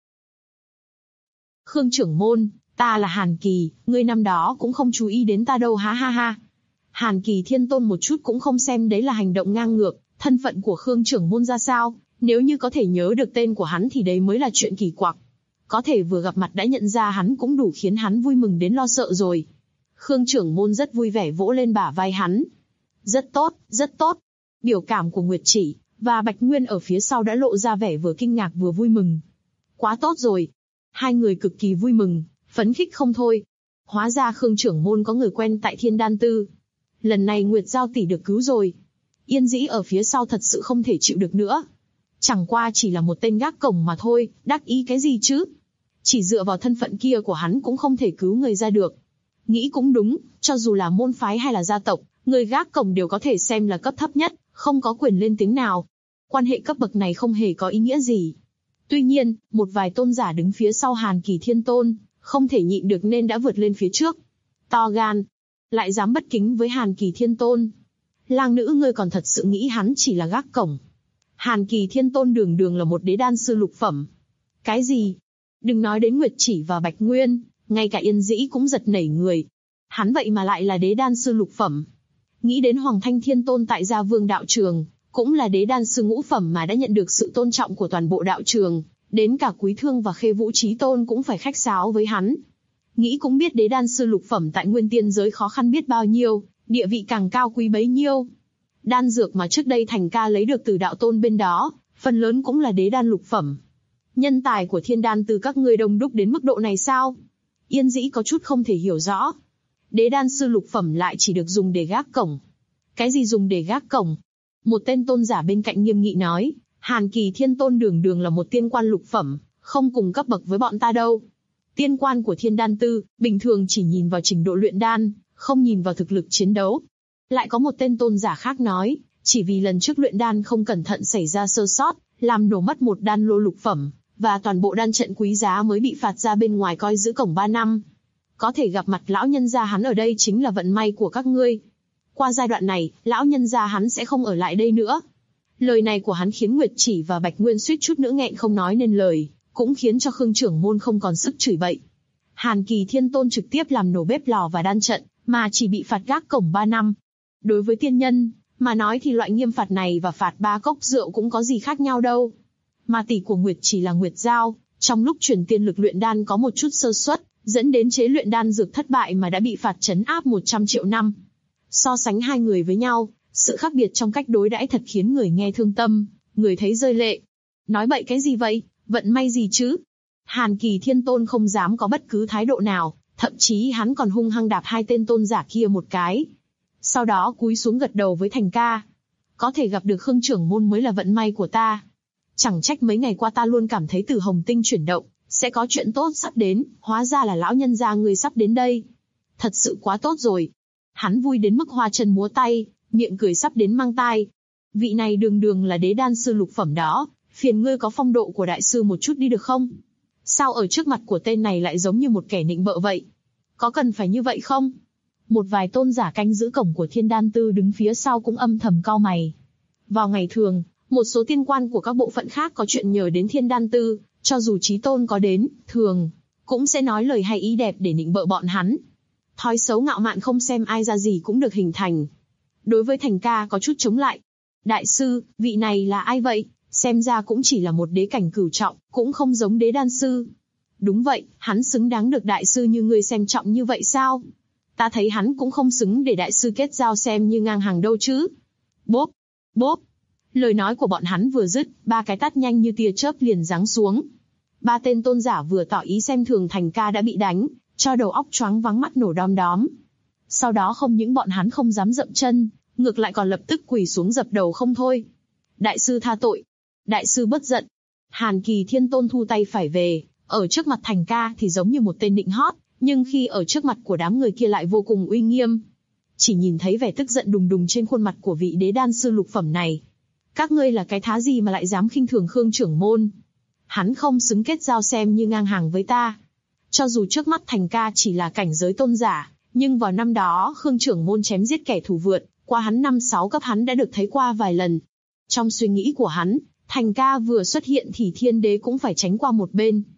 Khương trưởng môn, ta là Hàn Kỳ, ngươi năm đó cũng không chú ý đến ta đâu ha ha ha. Hàn Kỳ Thiên Tôn một chút cũng không xem đấy là hành động ngang ngược, thân phận của Khương trưởng môn ra sao, nếu như có thể nhớ được tên của hắn thì đấy mới là chuyện kỳ quặc. Có thể vừa gặp mặt đã nhận ra hắn cũng đủ khiến hắn vui mừng đến lo sợ rồi. Khương trưởng môn rất vui vẻ vỗ lên bả vai hắn. Rất tốt, rất tốt. Biểu cảm của Nguyệt Chỉ và Bạch Nguyên ở phía sau đã lộ ra vẻ vừa kinh ngạc vừa vui mừng. Quá tốt rồi. Hai người cực kỳ vui mừng, phấn khích không thôi. Hóa ra Khương trưởng môn có người quen tại Thiên Đan Tư. Lần này Nguyệt Giao tỷ được cứu rồi. Yên Dĩ ở phía sau thật sự không thể chịu được nữa. Chẳng qua chỉ là một tên gác cổng mà thôi, đắc ý cái gì chứ? Chỉ dựa vào thân phận kia của hắn cũng không thể cứu người ra được. Nghĩ cũng đúng, cho dù là môn phái hay là gia tộc, người gác cổng đều có thể xem là cấp thấp nhất, không có quyền lên tiếng nào. Quan hệ cấp bậc này không hề có ý nghĩa gì. Tuy nhiên, một vài tôn giả đứng phía sau Hàn Kỳ Thiên Tôn, không thể nhịn được nên đã vượt lên phía trước. To gan, lại dám bất kính với Hàn Kỳ Thiên Tôn. Lang nữ ngươi còn thật sự nghĩ hắn chỉ là gác cổng. Hàn Kỳ Thiên Tôn đường đường là một đế đan sư lục phẩm. Cái gì? Đừng nói đến Nguyệt Chỉ và Bạch Nguyên, ngay cả Yên Dĩ cũng giật nảy người. Hắn vậy mà lại là đế đan sư lục phẩm. Nghĩ đến Hoàng Thanh Thiên Tôn tại Gia Vương đạo trường, cũng là đế đan sư ngũ phẩm mà đã nhận được sự tôn trọng của toàn bộ đạo trường, đến cả Quý Thương và Khê Vũ Chí Tôn cũng phải khách sáo với hắn. Nghĩ cũng biết đế đan sư lục phẩm tại Nguyên Tiên giới khó khăn biết bao nhiêu, địa vị càng cao quý bấy nhiêu. Đan dược mà trước đây Thành Ca lấy được từ đạo tôn bên đó, phần lớn cũng là đế đan lục phẩm. Nhân tài của Thiên Đan Tư các ngươi đông đúc đến mức độ này sao? Yên Dĩ có chút không thể hiểu rõ. Đế đan sư lục phẩm lại chỉ được dùng để gác cổng. Cái gì dùng để gác cổng? Một tên tôn giả bên cạnh nghiêm nghị nói, Hàn Kỳ Thiên Tôn đường đường là một tiên quan lục phẩm, không cùng cấp bậc với bọn ta đâu. Tiên quan của Thiên Đan Tư, bình thường chỉ nhìn vào trình độ luyện đan, không nhìn vào thực lực chiến đấu. Lại có một tên tôn giả khác nói, chỉ vì lần trước luyện đan không cẩn thận xảy ra sơ sót, làm nổ mất một đan lô lục phẩm, và toàn bộ đan trận quý giá mới bị phạt ra bên ngoài coi giữ cổng 3 năm. Có thể gặp mặt lão nhân gia hắn ở đây chính là vận may của các ngươi. Qua giai đoạn này, lão nhân gia hắn sẽ không ở lại đây nữa. Lời này của hắn khiến Nguyệt Chỉ và Bạch Nguyên suýt chút nữa nghẹn không nói nên lời, cũng khiến cho Khương trưởng môn không còn sức chửi bậy. Hàn Kỳ Thiên Tôn trực tiếp làm nổ bếp lò và đan trận, mà chỉ bị phạt gác cổng 3 năm. Đối với tiên nhân, mà nói thì loại nghiêm phạt này và phạt 3 cốc rượu cũng có gì khác nhau đâu. Mà tỷ của Nguyệt Chỉ là Nguyệt Giao, trong lúc chuyển tiên lực luyện đan có một chút sơ suất, dẫn đến chế luyện đan dược thất bại mà đã bị phạt trấn áp 100 triệu năm. So sánh hai người với nhau, sự khác biệt trong cách đối đãi thật khiến người nghe thương tâm, người thấy rơi lệ. Nói bậy cái gì vậy, vận may gì chứ? Hàn Kỳ Thiên Tôn không dám có bất cứ thái độ nào, thậm chí hắn còn hung hăng đạp hai tên tôn giả kia một cái. Sau đó cúi xuống gật đầu với Thành Ca. Có thể gặp được Khương trưởng môn mới là vận may của ta. Chẳng trách mấy ngày qua ta luôn cảm thấy Tử Hồng Tinh chuyển động, sẽ có chuyện tốt sắp đến, hóa ra là lão nhân gia người sắp đến đây. Thật sự quá tốt rồi. Hắn vui đến mức hoa chân múa tay, miệng cười sắp đến mang tai. Vị này đường đường là đế đan sư lục phẩm đó, phiền ngươi có phong độ của đại sư một chút đi được không? Sao ở trước mặt của tên này lại giống như một kẻ nịnh bợ vậy? Có cần phải như vậy không? Một vài tôn giả canh giữ cổng của Thiên Đan Tư đứng phía sau cũng âm thầm cau mày. Vào ngày thường, một số tiên quan của các bộ phận khác có chuyện nhờ đến Thiên Đan Tư, cho dù Chí Tôn có đến, thường cũng sẽ nói lời hay ý đẹp để nịnh bợ bọn hắn. Thói xấu ngạo mạn không xem ai ra gì cũng được hình thành. Đối với Thành Ca có chút chống lại. Đại sư, vị này là ai vậy? Xem ra cũng chỉ là một đế cảnh cửu trọng, cũng không giống đế đan sư. Đúng vậy, hắn xứng đáng được đại sư như ngươi xem trọng như vậy sao? Ta thấy hắn cũng không xứng để đại sư kết giao xem như ngang hàng đâu chứ. Bốp, bốp. Lời nói của bọn hắn vừa dứt, 3 cái tát nhanh như tia chớp liền giáng xuống. 3 tên tôn giả vừa tỏ ý xem thường Thành Ca đã bị đánh, cho đầu óc choáng váng mắt nổ đom đóm. Sau đó không những bọn hắn không dám dậm chân, ngược lại còn lập tức quỳ xuống dập đầu không thôi. Đại sư tha tội. Đại sư bất giận. Hàn Kỳ Thiên Tôn thu tay phải về, ở trước mặt Thành Ca thì giống như một tên nịnh hót, nhưng khi ở trước mặt của đám người kia lại vô cùng uy nghiêm. Chỉ nhìn thấy vẻ tức giận đùng đùng trên khuôn mặt của vị đế đan sư lục phẩm này. Các ngươi là cái thá gì mà lại dám khinh thường Khương trưởng môn? Hắn không xứng kết giao xem như ngang hàng với ta. Cho dù trước mắt Thành Ca chỉ là cảnh giới tôn giả, nhưng vào năm đó Khương trưởng môn chém giết kẻ thù vượt, qua hắn 5-6 cấp hắn đã được thấy qua vài lần. Trong suy nghĩ của hắn, Thành Ca vừa xuất hiện thì thiên đế cũng phải tránh qua một bên.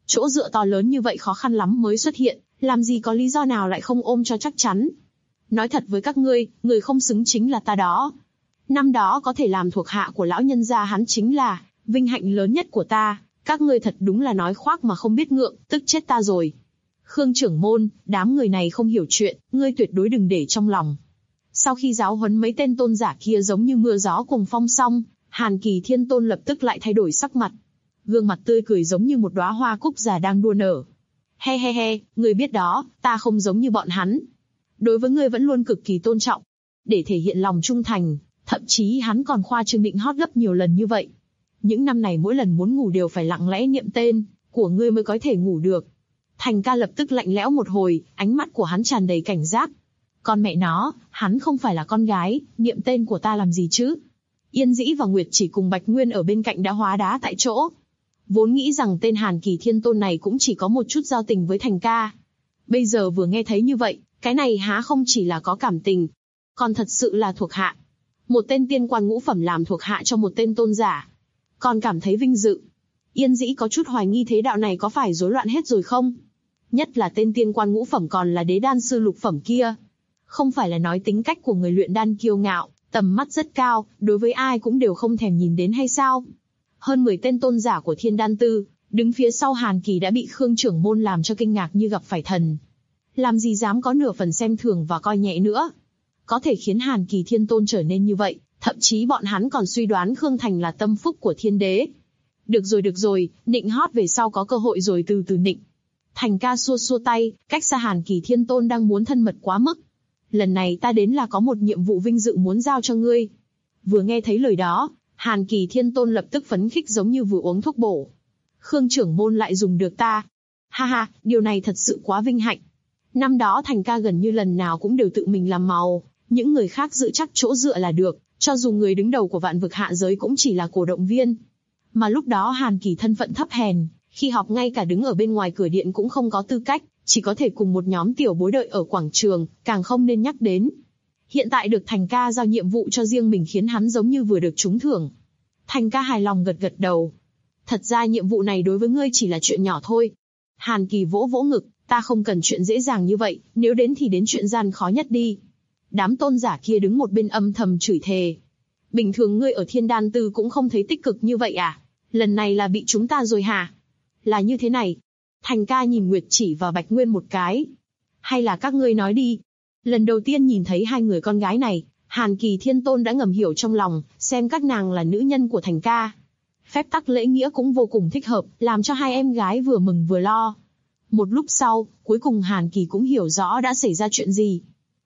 Chỗ dựa to lớn như vậy khó khăn lắm mới xuất hiện, làm gì có lý do nào lại không ôm cho chắc chắn. Nói thật với các ngươi, người không xứng chính là ta đó. Năm đó có thể làm thuộc hạ của lão nhân gia hắn chính là vinh hạnh lớn nhất của ta, các ngươi thật đúng là nói khoác mà không biết ngượng, tức chết ta rồi. Khương trưởng môn, đám người này không hiểu chuyện, ngươi tuyệt đối đừng để trong lòng. Sau khi giáo huấn mấy tên tôn giả kia giống như mưa gió cùng phong xong, Hàn Kỳ Thiên Tôn lập tức lại thay đổi sắc mặt. Gương mặt tươi cười giống như một đóa hoa cúc già đang đua nở. He he he, ngươi biết đó, ta không giống như bọn hắn. Đối với ngươi vẫn luôn cực kỳ tôn trọng. Để thể hiện lòng trung thành, thậm chí hắn còn khoa trương định hót gấp nhiều lần như vậy. Những năm này mỗi lần muốn ngủ đều phải lặng lẽ niệm tên của ngươi mới có thể ngủ được. Thành ca lập tức lạnh lẽo một hồi, ánh mắt của hắn tràn đầy cảnh giác. Con mẹ nó, hắn không phải là con gái, niệm tên của ta làm gì chứ? Yên Dĩ và Nguyệt Chỉ cùng Bạch Nguyên ở bên cạnh đã hóa đá tại chỗ. Vốn nghĩ rằng tên Hàn Kỳ Thiên Tôn này cũng chỉ có một chút giao tình với Thành ca. Bây giờ vừa nghe thấy như vậy, cái này há không chỉ là có cảm tình, còn thật sự là thuộc hạ. Một tên tiên quan ngũ phẩm làm thuộc hạ cho một tên tôn giả, còn cảm thấy vinh dự. Yên Dĩ có chút hoài nghi thế đạo này có phải rối loạn hết rồi không? Nhất là tên tiên quan ngũ phẩm còn là đế đan sư lục phẩm kia. Không phải là nói tính cách của người luyện đan kiêu ngạo, tầm mắt rất cao, đối với ai cũng đều không thèm nhìn đến hay sao? Hơn 10 tên tôn giả của Thiên Đan Tư, đứng phía sau Hàn Kỳ đã bị Khương trưởng môn làm cho kinh ngạc như gặp phải thần. Làm gì dám có nửa phần xem thường và coi nhẹ nữa. Có thể khiến Hàn Kỳ Thiên Tôn trở nên như vậy, thậm chí bọn hắn còn suy đoán Khương Thành là tâm phúc của thiên đế. Được rồi, nịnh hót về sau có cơ hội rồi từ từ nịnh. Thành ca xua xua tay, cách xa Hàn Kỳ Thiên Tôn đang muốn thân mật quá mức. Lần này ta đến là có một nhiệm vụ vinh dự muốn giao cho ngươi. Vừa nghe thấy lời đó, Hàn Kỳ Thiên Tôn lập tức phấn khích giống như vừa uống thuốc bổ. Khương trưởng môn lại dùng được ta. Ha ha, điều này thật sự quá vinh hạnh. Năm đó Thành ca gần như lần nào cũng đều tự mình làm màu, những người khác giữ chắc chỗ dựa là được, cho dù người đứng đầu của vạn vực hạ giới cũng chỉ là cổ động viên. Mà lúc đó Hàn Kỳ thân phận thấp hèn, khi họp ngay cả đứng ở bên ngoài cửa điện cũng không có tư cách, chỉ có thể cùng một nhóm tiểu bối đợi ở quảng trường, càng không nên nhắc đến. Hiện tại được Thành ca giao nhiệm vụ cho riêng mình khiến hắn giống như vừa được trúng thưởng. Thành ca hài lòng gật đầu. Thật ra nhiệm vụ này đối với ngươi chỉ là chuyện nhỏ thôi. Hàn Kỳ vỗ vỗ ngực, ta không cần chuyện dễ dàng như vậy, nếu đến thì đến chuyện gian khó nhất đi. Đám tôn giả kia đứng một bên âm thầm chửi thề. Bình thường ngươi ở Thiên Đan Tư cũng không thấy tích cực như vậy à? Lần này là bị chúng ta rồi hả? Là như thế này. Thành ca nhìn Nguyệt Chỉ và Bạch Nguyên một cái. Hay là các ngươi nói đi. Lần đầu tiên nhìn thấy hai người con gái này, Hàn Kỳ Thiên Tôn đã ngầm hiểu trong lòng, xem các nàng là nữ nhân của Thành ca. Phép tắc lễ nghĩa cũng vô cùng thích hợp, làm cho hai em gái vừa mừng vừa lo. Một lúc sau, cuối cùng Hàn Kỳ cũng hiểu rõ đã xảy ra chuyện gì.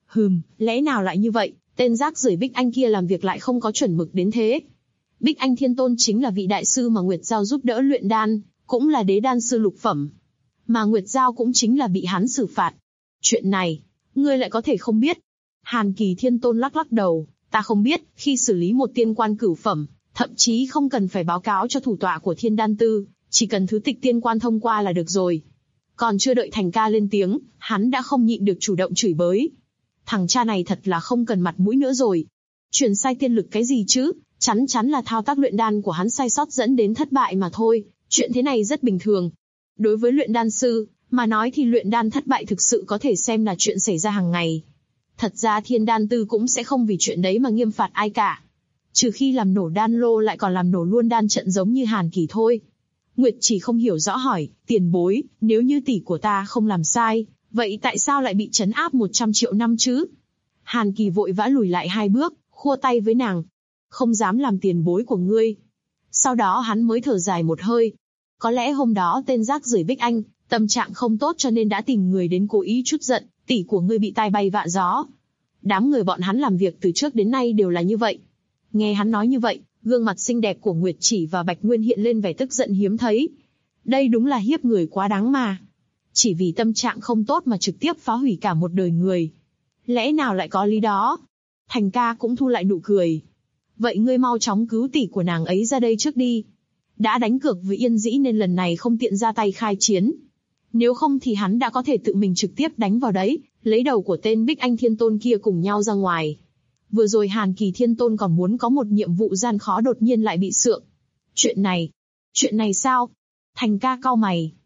Lẽ nào lại như vậy, tên rác rưởi Bích Anh kia làm việc lại không có chuẩn mực đến thế. Bích Anh Thiên Tôn chính là vị đại sư mà Nguyệt Giao giúp đỡ luyện đan, cũng là đế đan sư lục phẩm. Mà Nguyệt Giao cũng chính là bị hắn xử phạt. Chuyện này, ngươi lại có thể không biết. Hàn Kỳ Thiên Tôn lắc lắc đầu, ta không biết, khi xử lý một tiên quan cửu phẩm, thậm chí không cần phải báo cáo cho thủ tọa của Thiên Đan Tư, chỉ cần thứ tịch tiên quan thông qua là được rồi. Còn chưa đợi Thành ca lên tiếng, hắn đã không nhịn được chủ động chửi bới. Thằng cha này thật là không cần mặt mũi nữa rồi. Truyền sai tiên lực cái gì chứ, chắn là thao tác luyện đan của hắn sai sót dẫn đến thất bại mà thôi, chuyện thế này rất bình thường. Đối với luyện đan sư, mà nói thì luyện đan thất bại thực sự có thể xem là chuyện xảy ra hàng ngày. Thật ra Thiên Đan Tư cũng sẽ không vì chuyện đấy mà nghiêm phạt ai cả. Trừ khi làm nổ đan lô lại còn làm nổ luôn đan trận giống như Hàn Kỳ thôi. Nguyệt Chỉ không hiểu rõ hỏi, tiền bối, nếu như tỷ của ta không làm sai, vậy tại sao lại bị trấn áp 100 triệu năm chứ? Hàn Kỳ vội vã lùi lại 2 bước, khua tay với nàng. Không dám làm tiền bối của ngươi. Sau đó hắn mới thở dài một hơi. Có lẽ hôm đó tên rác rưởi Bích Anh, tâm trạng không tốt cho nên đã tìm người đến cố ý trút giận, tỷ của ngươi bị tai bay vạ gió. Đám người bọn hắn làm việc từ trước đến nay đều là như vậy. Nghe hắn nói như vậy, gương mặt xinh đẹp của Nguyệt Chỉ và Bạch Nguyên hiện lên vẻ tức giận hiếm thấy. Đây đúng là hiếp người quá đáng mà. Chỉ vì tâm trạng không tốt mà trực tiếp phá hủy cả một đời người. Lẽ nào lại có lý đó? Thành ca cũng thu lại nụ cười. Vậy ngươi mau chóng cứu tỷ của nàng ấy ra đây trước đi. Đã đánh cược với Yên Dĩ nên lần này không tiện ra tay khai chiến. Nếu không thì hắn đã có thể tự mình trực tiếp đánh vào đấy, lấy đầu của tên Bích Anh Thiên Tôn kia cùng nhau ra ngoài. Vừa rồi Hàn Kỳ Thiên Tôn còn muốn có một nhiệm vụ gian khó đột nhiên lại bị sượng. Chuyện này sao? Thành ca cau mày.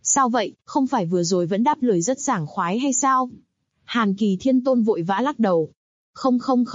Sao vậy, không phải vừa rồi vẫn đáp lời rất sảng khoái hay sao? Hàn Kỳ Thiên Tôn vội vã lắc đầu. Không,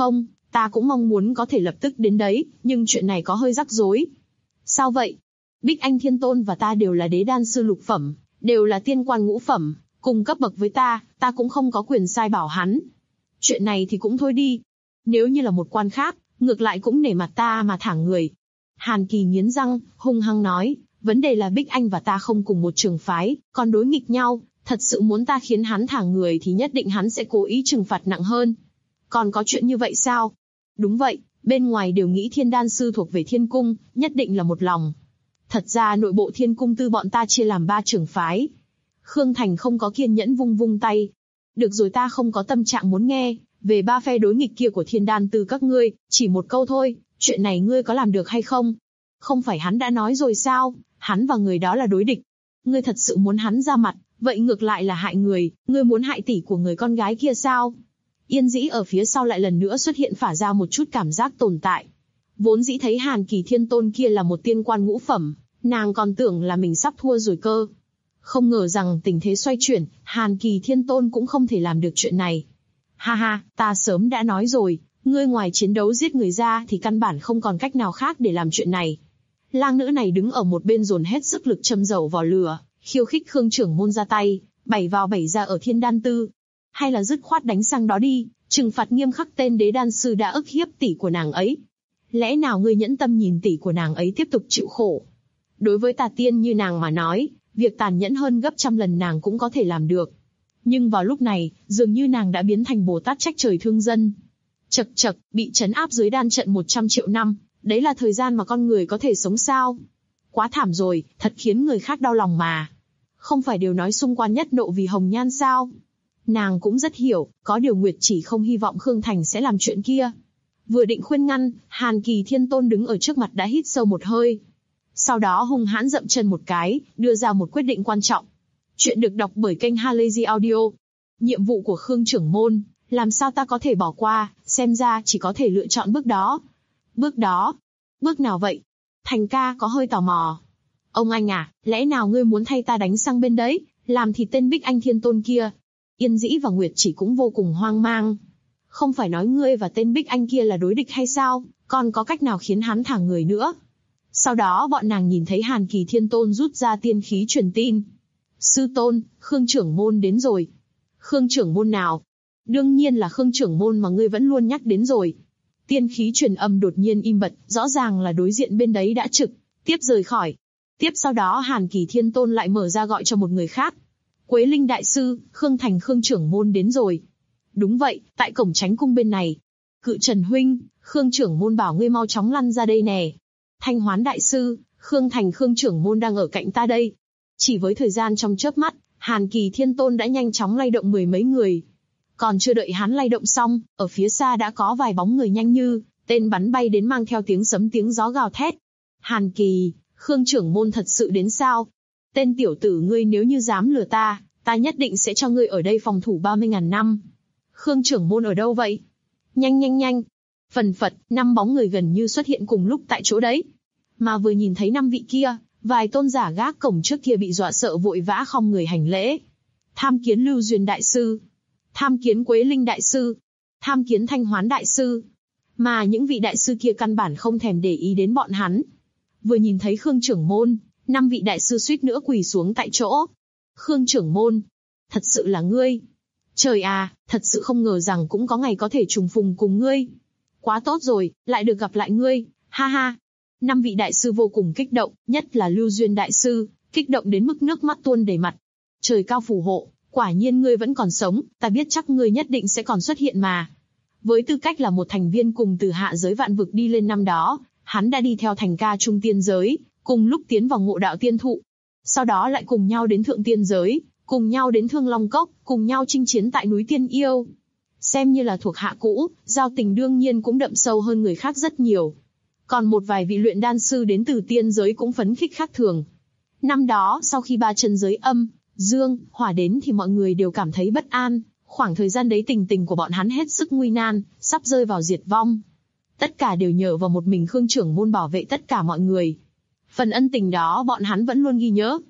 ta cũng mong muốn có thể lập tức đến đấy, nhưng chuyện này có hơi rắc rối. Sao vậy? Bích Anh Thiên Tôn và ta đều là đế đan sư lục phẩm, đều là tiên quan ngũ phẩm, cùng cấp bậc với ta cũng không có quyền sai bảo hắn. Chuyện này thì cũng thôi đi. Nếu như là một quan khác, ngược lại cũng nể mặt ta mà thả người. Hàn Kỳ nghiến răng, hung hăng nói, vấn đề là Bích Anh và ta không cùng một trường phái, còn đối nghịch nhau, thật sự muốn ta khiến hắn thả người thì nhất định hắn sẽ cố ý trừng phạt nặng hơn. Còn có chuyện như vậy sao? Đúng vậy, bên ngoài đều nghĩ Thiên Đan sư thuộc về Thiên Cung, nhất định là một lòng. Thật ra nội bộ Thiên Cung tư bọn ta chia làm 3 trường phái. Khương Thành không có kiên nhẫn vung vung tay. Được rồi, ta không có tâm trạng muốn nghe về 3 phe đối nghịch kia của Thiên Đan tư các ngươi, chỉ một câu thôi, chuyện này ngươi có làm được hay không? Không phải hắn đã nói rồi sao, hắn và người đó là đối địch. Ngươi thật sự muốn hắn ra mặt, vậy ngược lại là hại người, ngươi muốn hại tỷ của người con gái kia sao? Yên Dĩ ở phía sau lại lần nữa xuất hiện phả ra một chút cảm giác tồn tại. Vốn dĩ thấy Hàn Kỳ Thiên Tôn kia là một tiên quan ngũ phẩm, nàng còn tưởng là mình sắp thua rồi cơ. Không ngờ rằng tình thế xoay chuyển, Hàn Kỳ Thiên Tôn cũng không thể làm được chuyện này. Ha ha, ta sớm đã nói rồi, ngươi ngoài chiến đấu giết người ra thì căn bản không còn cách nào khác để làm chuyện này. Lang nữ này đứng ở một bên dồn hết sức lực châm dầu vào lửa, khiêu khích Khương trưởng môn ra tay, bảy vào bảy ra ở Thiên Đan tư. Hay là dứt khoát đánh sang đó đi, trừng phạt nghiêm khắc tên đế đan sư đã ức hiếp tỷ của nàng ấy. Lẽ nào ngươi nhẫn tâm nhìn tỷ của nàng ấy tiếp tục chịu khổ? Đối với tà tiên như nàng mà nói, việc tàn nhẫn hơn gấp trăm lần nàng cũng có thể làm được. Nhưng vào lúc này, dường như nàng đã biến thành Bồ Tát trách trời thương dân. Chậc chậc, bị trấn áp dưới đan trận 100 triệu năm, đấy là thời gian mà con người có thể sống sao? Quá thảm rồi, thật khiến người khác đau lòng mà. Không phải đều nói xung quan nhất nộ vì hồng nhan sao? Nàng cũng rất hiểu, có điều Nguyệt chỉ không hy vọng Khương Thành sẽ làm chuyện kia. Vừa định khuyên ngăn, Hàn Kỳ Thiên Tôn đứng ở trước mặt đã hít sâu một hơi. Sau đó hung hãn dậm chân một cái, đưa ra một quyết định quan trọng. Chuyện được đọc bởi kênh Halazy Audio. Nhiệm vụ của Khương trưởng môn, làm sao ta có thể bỏ qua, xem ra chỉ có thể lựa chọn bước đó. Bước đó? Bước nào vậy? Thành ca có hơi tò mò. Ông anh à, lẽ nào ngươi muốn thay ta đánh sang bên đấy, làm thì tên Bích Anh Thiên Tôn kia? Yên Dĩ và Nguyệt chỉ cũng vô cùng hoang mang. Không phải nói ngươi và tên Bích Anh kia là đối địch hay sao, còn có cách nào khiến hắn thả người nữa? Sau đó bọn nàng nhìn thấy Hàn Kỳ Thiên Tôn rút ra tiên khí truyền tin. Sư tôn, Khương trưởng môn đến rồi. Khương trưởng môn nào? Đương nhiên là Khương trưởng môn mà ngươi vẫn luôn nhắc đến rồi. Tiên khí truyền âm đột nhiên im bặt, rõ ràng là đối diện bên đấy đã trực tiếp rời khỏi. Tiếp sau đó Hàn Kỳ Thiên Tôn lại mở ra gọi cho một người khác. Quế Linh đại sư, Khương Thành Khương trưởng môn đến rồi. Đúng vậy, tại cổng Chánh cung bên này. Cự Trần huynh, Khương trưởng môn bảo ngươi mau chóng lăn ra đây nè. Thanh Hoán đại sư, Khương Thành Khương trưởng môn đang ở cạnh ta đây. Chỉ với thời gian trong chớp mắt, Hàn Kỳ Thiên Tôn đã nhanh chóng lay động 10 mấy người. Còn chưa đợi hắn lay động xong, ở phía xa đã có vài bóng người nhanh như tên bắn bay đến mang theo tiếng sấm tiếng gió gào thét. Hàn Kỳ, Khương trưởng môn thật sự đến sao? Tên tiểu tử ngươi nếu như dám lừa ta nhất định sẽ cho ngươi ở đây phòng thủ 30.000 năm. Khương trưởng môn ở đâu vậy? Nhanh. Phần phật, 5 bóng người gần như xuất hiện cùng lúc tại chỗ đấy. Mà vừa nhìn thấy 5 vị kia, vài tôn giả gác cổng trước kia bị dọa sợ vội vã khom người hành lễ. Tham kiến Lưu Duyên đại sư, tham kiến Quế Linh đại sư, tham kiến Thanh Hoán đại sư. Mà những vị đại sư kia căn bản không thèm để ý đến bọn hắn. Vừa nhìn thấy Khương trưởng môn, 5 vị đại sư suýt nữa quỳ xuống tại chỗ. Khương trưởng môn, thật sự là ngươi. Trời à, thật sự không ngờ rằng cũng có ngày có thể trùng phùng cùng ngươi. Quá tốt rồi, lại được gặp lại ngươi, ha ha. 5 vị đại sư vô cùng kích động, nhất là Lưu Duyên đại sư, kích động đến mức nước mắt tuôn đầy mặt. Trời cao phù hộ, quả nhiên ngươi vẫn còn sống, ta biết chắc ngươi nhất định sẽ còn xuất hiện mà. Với tư cách là một thành viên cùng từ hạ giới vạn vực đi lên năm đó, hắn đã đi theo Thành ca trung tiên giới, cùng lúc tiến vào Ngộ Đạo Tiên Thụ. Sau đó lại cùng nhau đến Thượng Tiên giới, cùng nhau đến Thương Long Cốc, cùng nhau chinh chiến tại núi Tiên Yêu. Xem như là thuộc hạ cũ, giao tình đương nhiên cũng đậm sâu hơn người khác rất nhiều. Còn một vài vị luyện đan sư đến từ tiên giới cũng phấn khích khác thường. Năm đó, sau khi 3 chân giới âm, dương, hỏa đến thì mọi người đều cảm thấy bất an. Khoảng thời gian đấy tình của bọn hắn hết sức nguy nan, sắp rơi vào diệt vong. Tất cả đều nhờ vào một mình Khương trưởng môn bảo vệ tất cả mọi người. Phần ân tình đó bọn hắn vẫn luôn ghi nhớ.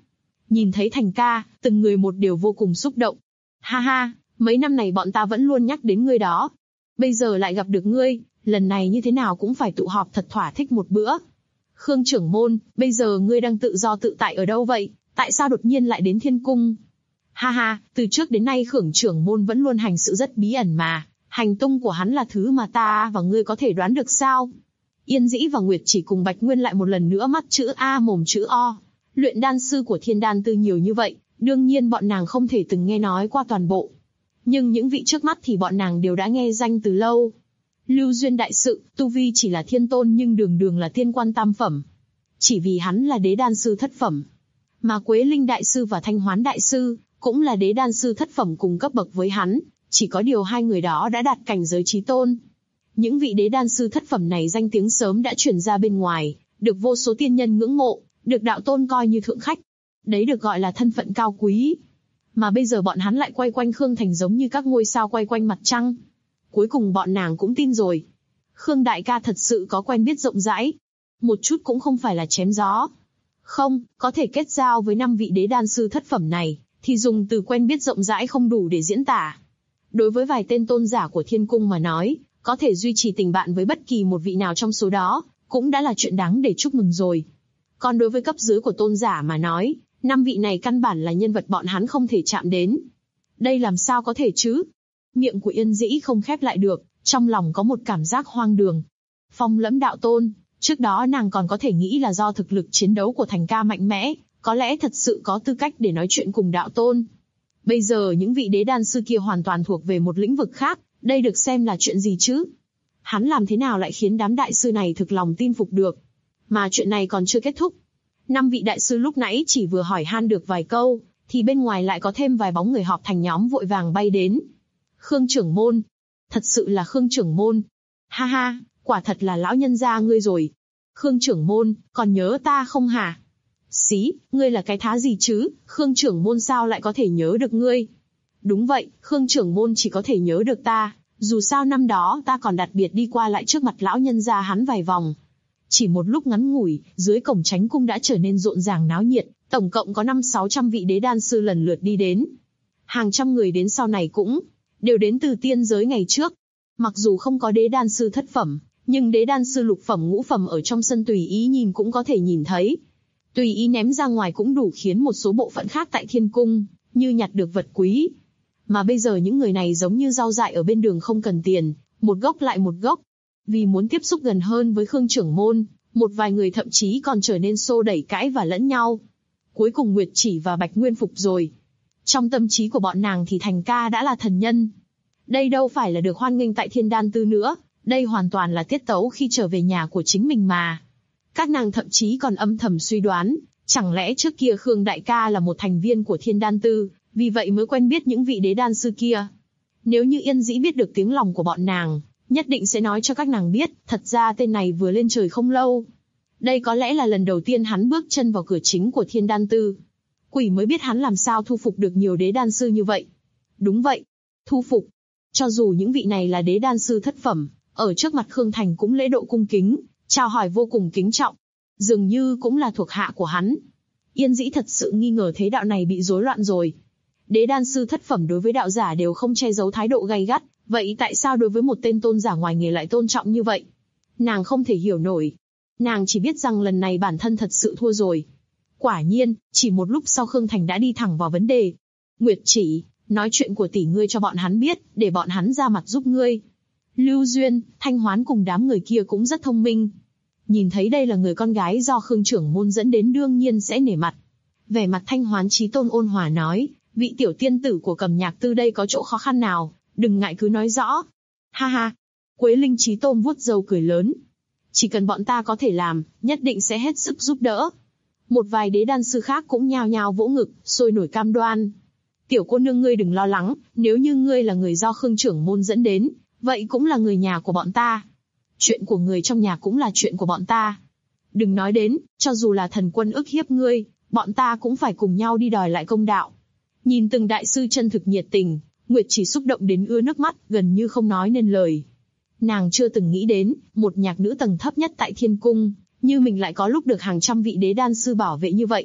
Nhìn thấy Thành ca, từng người một đều vô cùng xúc động. Ha ha, mấy năm này bọn ta vẫn luôn nhắc đến ngươi đó. Bây giờ lại gặp được ngươi, lần này như thế nào cũng phải tụ họp thật thỏa thích một bữa. Khương trưởng môn, bây giờ ngươi đang tự do tự tại ở đâu vậy? Tại sao đột nhiên lại đến Thiên Cung? Ha ha, từ trước đến nay Khương trưởng môn vẫn luôn hành sự rất bí ẩn mà. Hành tung của hắn là thứ mà ta và ngươi có thể đoán được sao? Yên Dĩ và Nguyệt Chỉ cùng Bạch Nguyên lại một lần nữa mắt chữ A mồm chữ O. Luyện đan sư của Thiên Đan Tư nhiều như vậy, đương nhiên bọn nàng không thể từng nghe nói qua toàn bộ. Nhưng những vị trước mắt thì bọn nàng đều đã nghe danh từ lâu. Lưu Duyên đại sự, tu vi chỉ là thiên tôn nhưng đường đường là tiên quan tam phẩm. Chỉ vì hắn là đế đan sư thất phẩm. Mà Quế Linh đại sư và Thanh Hoán đại sư cũng là đế đan sư thất phẩm cùng cấp bậc với hắn, chỉ có điều hai người đó đã đạt cảnh giới chí tôn. Những vị đế đan sư thất phẩm này danh tiếng sớm đã truyền ra bên ngoài, được vô số tiên nhân ngưỡng mộ, được đạo tôn coi như thượng khách. Đấy được gọi là thân phận cao quý. Mà bây giờ bọn hắn lại quay quanh Khương Thành giống như các ngôi sao quay quanh mặt trăng. Cuối cùng bọn nàng cũng tin rồi. Khương đại ca thật sự có quen biết rộng rãi. Một chút cũng không phải là chém gió. Không, có thể kết giao với 5 vị đế đan sư thất phẩm này, thì dùng từ quen biết rộng rãi không đủ để diễn tả. Đối với vài tên tôn giả của Thiên Cung mà nói, có thể duy trì tình bạn với bất kỳ một vị nào trong số đó, cũng đã là chuyện đáng để chúc mừng rồi. Còn đối với cấp dưới của tôn giả mà nói, 5 vị này căn bản là nhân vật bọn hắn không thể chạm đến. Đây làm sao có thể chứ? Miệng của Yên Dĩ không khép lại được, trong lòng có một cảm giác hoang đường. Phong Lẫm đạo tôn, trước đó nàng còn có thể nghĩ là do thực lực chiến đấu của Thành ca mạnh mẽ, có lẽ thật sự có tư cách để nói chuyện cùng đạo tôn. Bây giờ những vị đế đan sư kia hoàn toàn thuộc về một lĩnh vực khác, đây được xem là chuyện gì chứ? Hắn làm thế nào lại khiến đám đại sư này thực lòng tin phục được? Mà chuyện này còn chưa kết thúc. 5 vị đại sư lúc nãy chỉ vừa hỏi han được vài câu, thì bên ngoài lại có thêm vài bóng người họp thành nhóm vội vàng bay đến. Khương trưởng môn. Thật sự là Khương trưởng môn. Ha ha, quả thật là lão nhân gia ngươi rồi. Khương trưởng môn, còn nhớ ta không hả? Xí, ngươi là cái thá gì chứ, Khương trưởng môn sao lại có thể nhớ được ngươi? Đúng vậy, Khương trưởng môn chỉ có thể nhớ được ta, dù sao năm đó ta còn đặc biệt đi qua lại trước mặt lão nhân gia hắn vài vòng. Chỉ một lúc ngắn ngủi, dưới cổng Chánh Cung đã trở nên rộn ràng náo nhiệt, tổng cộng có 500-600 vị đế đan sư lần lượt đi đến. Hàng trăm người đến sau này cũng đều đến từ tiên giới ngày trước. Mặc dù không có đế đan sư thất phẩm, nhưng đế đan sư lục phẩm ngũ phẩm ở trong sân tùy ý nhìn cũng có thể nhìn thấy. Tùy ý ném ra ngoài cũng đủ khiến một số bộ phận khác tại Thiên Cung như nhặt được vật quý. Mà bây giờ những người này giống như rau dại ở bên đường không cần tiền, một gốc lại một gốc. Vì muốn tiếp xúc gần hơn với Khương trưởng môn, một vài người thậm chí còn trở nên xô đẩy cãi và lẫn nhau. Cuối cùng Nguyệt Chỉ và Bạch Nguyên phục rồi. Trong tâm trí của bọn nàng thì Thành ca đã là thần nhân. Đây đâu phải là được hoan nghênh tại Thiên Đan Tư nữa, đây hoàn toàn là tiết tấu khi trở về nhà của chính mình mà. Các nàng thậm chí còn âm thầm suy đoán, chẳng lẽ trước kia Khương đại ca là một thành viên của Thiên Đan Tư, vì vậy mới quen biết những vị đế đan sư kia. Nếu như Yên Dĩ biết được tiếng lòng của bọn nàng, nhất định sẽ nói cho các nàng biết, thật ra tên này vừa lên trời không lâu. Đây có lẽ là lần đầu tiên hắn bước chân vào cửa chính của Thiên Đan Tư. Quỷ mới biết hắn làm sao thu phục được nhiều đế đan sư như vậy. Đúng vậy, thu phục. Cho dù những vị này là đế đan sư thất phẩm, ở trước mặt Khương Thành cũng lễ độ cung kính, chào hỏi vô cùng kính trọng. Dường như cũng là thuộc hạ của hắn. Yên Dĩ thật sự nghi ngờ thế đạo này bị rối loạn rồi. Đế đan sư thất phẩm đối với đạo giả đều không che giấu thái độ gay gắt, vậy tại sao đối với một tên tôn giả ngoài nghề lại tôn trọng như vậy? Nàng không thể hiểu nổi. Nàng chỉ biết rằng lần này bản thân thật sự thua rồi. Quả nhiên, chỉ một lúc sau Khương Thành đã đi thẳng vào vấn đề. Nguyệt Chỉ, nói chuyện của tỷ ngươi cho bọn hắn biết, để bọn hắn ra mặt giúp ngươi. Lưu Duyên, Thanh Hoán cùng đám người kia cũng rất thông minh. Nhìn thấy đây là người con gái do Khương trưởng môn dẫn đến đương nhiên sẽ nể mặt. Vẻ mặt Thanh Hoán chí tôn ôn hòa nói, vị tiểu tiên tử của Cầm Nhạc Tư đây có chỗ khó khăn nào, đừng ngại cứ nói rõ. Ha ha. Quế Linh chí tôn vuốt râu cười lớn. Chỉ cần bọn ta có thể làm, nhất định sẽ hết sức giúp đỡ. Một vài đế đan sư khác cũng nhao nhao vỗ ngực, sôi nổi cam đoan. Tiểu cô nương ngươi đừng lo lắng, nếu như ngươi là người do Khương trưởng môn dẫn đến, vậy cũng là người nhà của bọn ta. Chuyện của người trong nhà cũng là chuyện của bọn ta. Đừng nói đến, cho dù là thần quân ức hiếp ngươi, bọn ta cũng phải cùng nhau đi đòi lại công đạo. Nhìn từng đại sư chân thực nhiệt tình, Nguyệt Chỉ xúc động đến ứa nước mắt, gần như không nói nên lời. Nàng chưa từng nghĩ đến, một nhạc nữ tầng thấp nhất tại Thiên Cung, như mình lại có lúc được hàng trăm vị đế đan sư bảo vệ như vậy.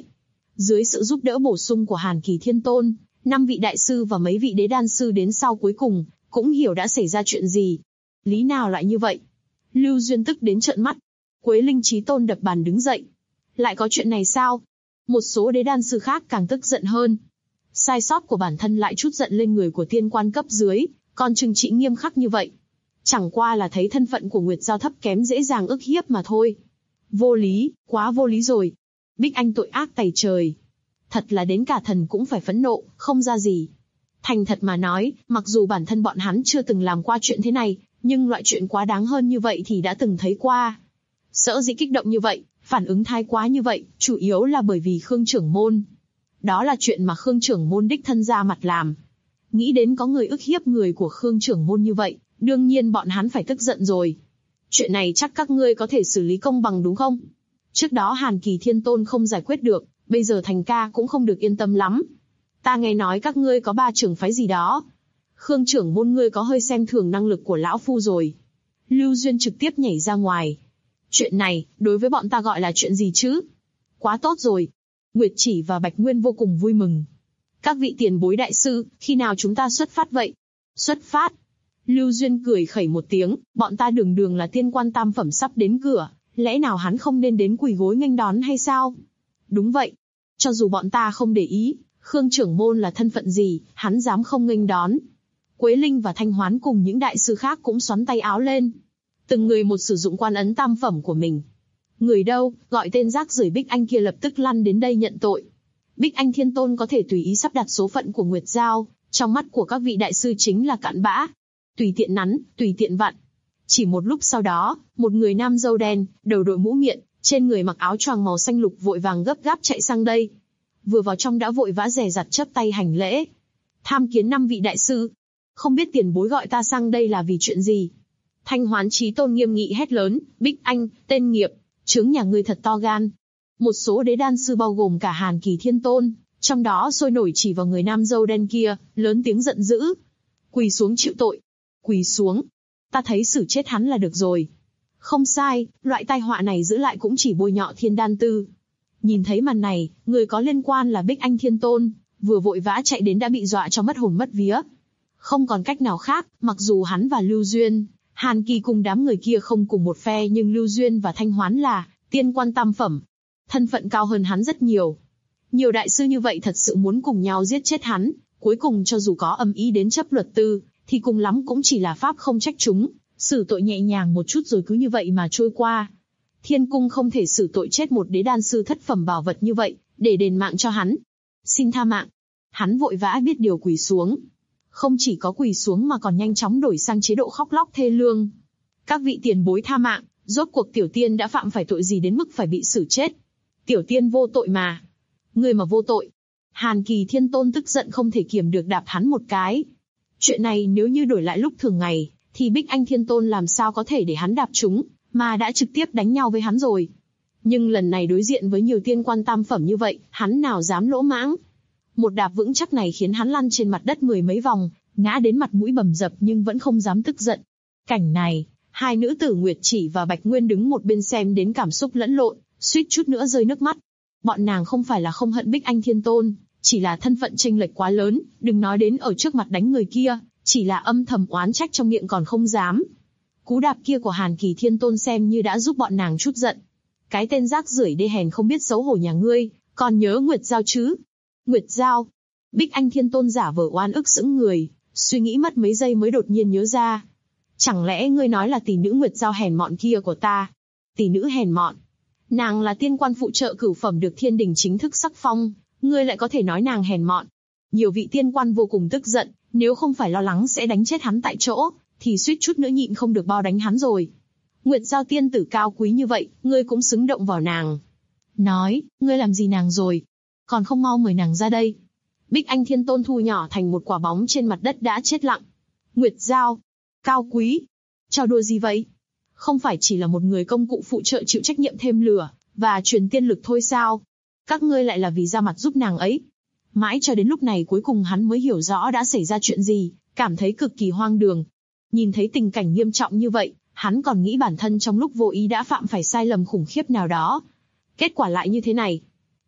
Dưới sự giúp đỡ bổ sung của Hàn Kỳ Thiên Tôn, 5 vị đại sư và mấy vị đế đan sư đến sau cuối cùng, cũng hiểu đã xảy ra chuyện gì. Lý nào lại như vậy? Lưu Duyên tức đến trợn mắt. Quế Linh Chí Tôn đập bàn đứng dậy. Lại có chuyện này sao? Một số đế đan sư khác càng tức giận hơn. Sai sót của bản thân lại trút giận lên người của tiên quan cấp dưới, còn trừng trị nghiêm khắc như vậy. Chẳng qua là thấy thân phận của Nguyệt Giao thấp kém dễ dàng ức hiếp mà thôi. Vô lý, quá vô lý rồi. Bích Anh tội ác tày trời. Thật là đến cả thần cũng phải phẫn nộ, không ra gì. Thành thật mà nói, mặc dù bản thân bọn hắn chưa từng làm qua chuyện thế này, nhưng loại chuyện quá đáng hơn như vậy thì đã từng thấy qua. Sở dĩ kích động như vậy, phản ứng thái quá như vậy, chủ yếu là bởi vì Khương trưởng môn. Đó là chuyện mà Khương trưởng môn đích thân ra mặt làm. Nghĩ đến có người ức hiếp người của Khương trưởng môn như vậy, đương nhiên bọn hắn phải tức giận rồi. Chuyện này chắc các ngươi có thể xử lý công bằng đúng không? Trước đó Hàn Kỳ Thiên Tôn không giải quyết được, bây giờ Thành ca cũng không được yên tâm lắm. Ta nghe nói các ngươi có 3 trưởng phái gì đó. Khương trưởng môn ngươi có hơi xem thường năng lực của lão phu rồi. Lưu Duyên trực tiếp nhảy ra ngoài. Chuyện này, đối với bọn ta gọi là chuyện gì chứ? Quá tốt rồi. Nguyệt Chỉ và Bạch Nguyên vô cùng vui mừng. Các vị tiền bối đại sư, khi nào chúng ta xuất phát vậy? Xuất phát. Lưu Duyên cười khẩy một tiếng, bọn ta đường đường là tiên quan tam phẩm sắp đến cửa, lẽ nào hắn không nên đến quỳ gối nghênh đón hay sao? Đúng vậy. Cho dù bọn ta không để ý, Khương trưởng môn là thân phận gì, hắn dám không nghênh đón. Quế Linh và Thanh Hoán cùng những đại sư khác cũng xoắn tay áo lên. Từng người một sử dụng quan ấn tam phẩm của mình. Người đâu, gọi tên rác rưởi Bích Anh kia lập tức lăn đến đây nhận tội. Bích Anh Thiên Tôn có thể tùy ý sắp đặt số phận của Nguyệt Giao, trong mắt của các vị đại sư chính là cặn bã. Tùy tiện nắn, tùy tiện vặn. Chỉ một lúc sau đó, một người nam râu đen, đầu đội mũ miệng, trên người mặc áo choàng màu xanh lục vội vàng gấp gáp chạy sang đây. Vừa vào trong đã vội vã dè dặt chắp tay hành lễ. Tham kiến 5 vị đại sư. Không biết tiền bối gọi ta sang đây là vì chuyện gì? Thanh Hoán Chí Tôn nghiêm nghị hét lớn, Bích Anh, tên nghiệp, trướng nhà ngươi thật to gan. Một số đế đan sư bao gồm cả Hàn Kỳ Thiên Tôn, trong đó sôi nổi chỉ vào người nam râu đen kia, lớn tiếng giận dữ. Quỳ xuống chịu tội. Quỳ xuống. Ta thấy xử chết hắn là được rồi. Không sai, loại tai họa này giữ lại cũng chỉ bôi nhọ Thiên Đan Tư. Nhìn thấy màn này, người có liên quan là Bích Anh Thiên Tôn, vừa vội vã chạy đến đã bị dọa cho mất hồn mất vía. Không còn cách nào khác, mặc dù hắn và Lưu Duyên, Hàn Kỳ cùng đám người kia không cùng một phe nhưng Lưu Duyên và Thanh Hoán là tiên quan tam phẩm. Thân phận cao hơn hắn rất nhiều. Nhiều đại sư như vậy thật sự muốn cùng nhau giết chết hắn, cuối cùng cho dù có âm ý đến chấp luật tư, thì cùng lắm cũng chỉ là pháp không trách chúng, xử tội nhẹ nhàng một chút rồi cứ như vậy mà trôi qua. Thiên cung không thể xử tội chết một đế đan sư thất phẩm bảo vật như vậy, để đền mạng cho hắn. Xin tha mạng. Hắn vội vã biết điều quỳ xuống. Không chỉ có quỳ xuống mà còn nhanh chóng đổi sang chế độ khóc lóc thê lương. Các vị tiền bối tha mạng, rốt cuộc tiểu tiên đã phạm phải tội gì đến mức phải bị xử chết. Tiểu tiên vô tội mà. Người mà vô tội. Hàn Kỳ Thiên Tôn tức giận không thể kiềm được đạp hắn một cái. Chuyện này nếu như đổi lại lúc thường ngày, thì Bích Anh Thiên Tôn làm sao có thể để hắn đạp chúng, mà đã trực tiếp đánh nhau với hắn rồi. Nhưng lần này đối diện với nhiều tiên quan tam phẩm như vậy, hắn nào dám lỗ mãng. Một đạp vững chắc này khiến hắn lăn trên mặt đất 10 mấy vòng, ngã đến mặt mũi bầm dập nhưng vẫn không dám tức giận. Cảnh này, hai nữ tử Nguyệt Chỉ và Bạch Nguyên đứng một bên xem đến cảm xúc lẫn lộn, suýt chút nữa rơi nước mắt. Bọn nàng không phải là không hận Bích Anh Thiên Tôn, chỉ là thân phận chênh lệch quá lớn, đừng nói đến ở trước mặt đánh người kia, chỉ là âm thầm oán trách trong miệng còn không dám. Cú đạp kia của Hàn Kỳ Thiên Tôn xem như đã giúp bọn nàng chút giận. Cái tên rác rưởi đê hèn không biết xấu hổ nhà ngươi, còn nhớ Nguyệt Giao chứ? Nguyệt Giao. Bích Anh Thiên Tôn giả vờ oan ức sững người, suy nghĩ mất mấy giây mới đột nhiên nhớ ra. Chẳng lẽ ngươi nói là tỷ nữ Nguyệt Giao hèn mọn kia của ta? Tỷ nữ hèn mọn? Nàng là tiên quan phụ trợ cửu phẩm được thiên đình chính thức sắc phong, ngươi lại có thể nói nàng hèn mọn? Nhiều vị tiên quan vô cùng tức giận, nếu không phải lo lắng sẽ đánh chết hắn tại chỗ, thì suýt chút nữa nhịn không được bao đánh hắn rồi. Nguyệt Giao tiên tử cao quý như vậy, ngươi cũng xứng động vào nàng. Nói, ngươi làm gì nàng rồi? Còn không mau mời nàng ra đây. Bích Anh Thiên Tôn thu nhỏ thành một quả bóng trên mặt đất đã chết lặng. Nguyệt Giao, cao quý, trò đùa gì vậy? Không phải chỉ là một người công cụ phụ trợ chịu trách nhiệm thêm lửa, và truyền tiên lực thôi sao? Các ngươi lại là vì ra mặt giúp nàng ấy. Mãi cho đến lúc này cuối cùng hắn mới hiểu rõ đã xảy ra chuyện gì, cảm thấy cực kỳ hoang đường. Nhìn thấy tình cảnh nghiêm trọng như vậy, hắn còn nghĩ bản thân trong lúc vô ý đã phạm phải sai lầm khủng khiếp nào đó. Kết quả lại như thế này.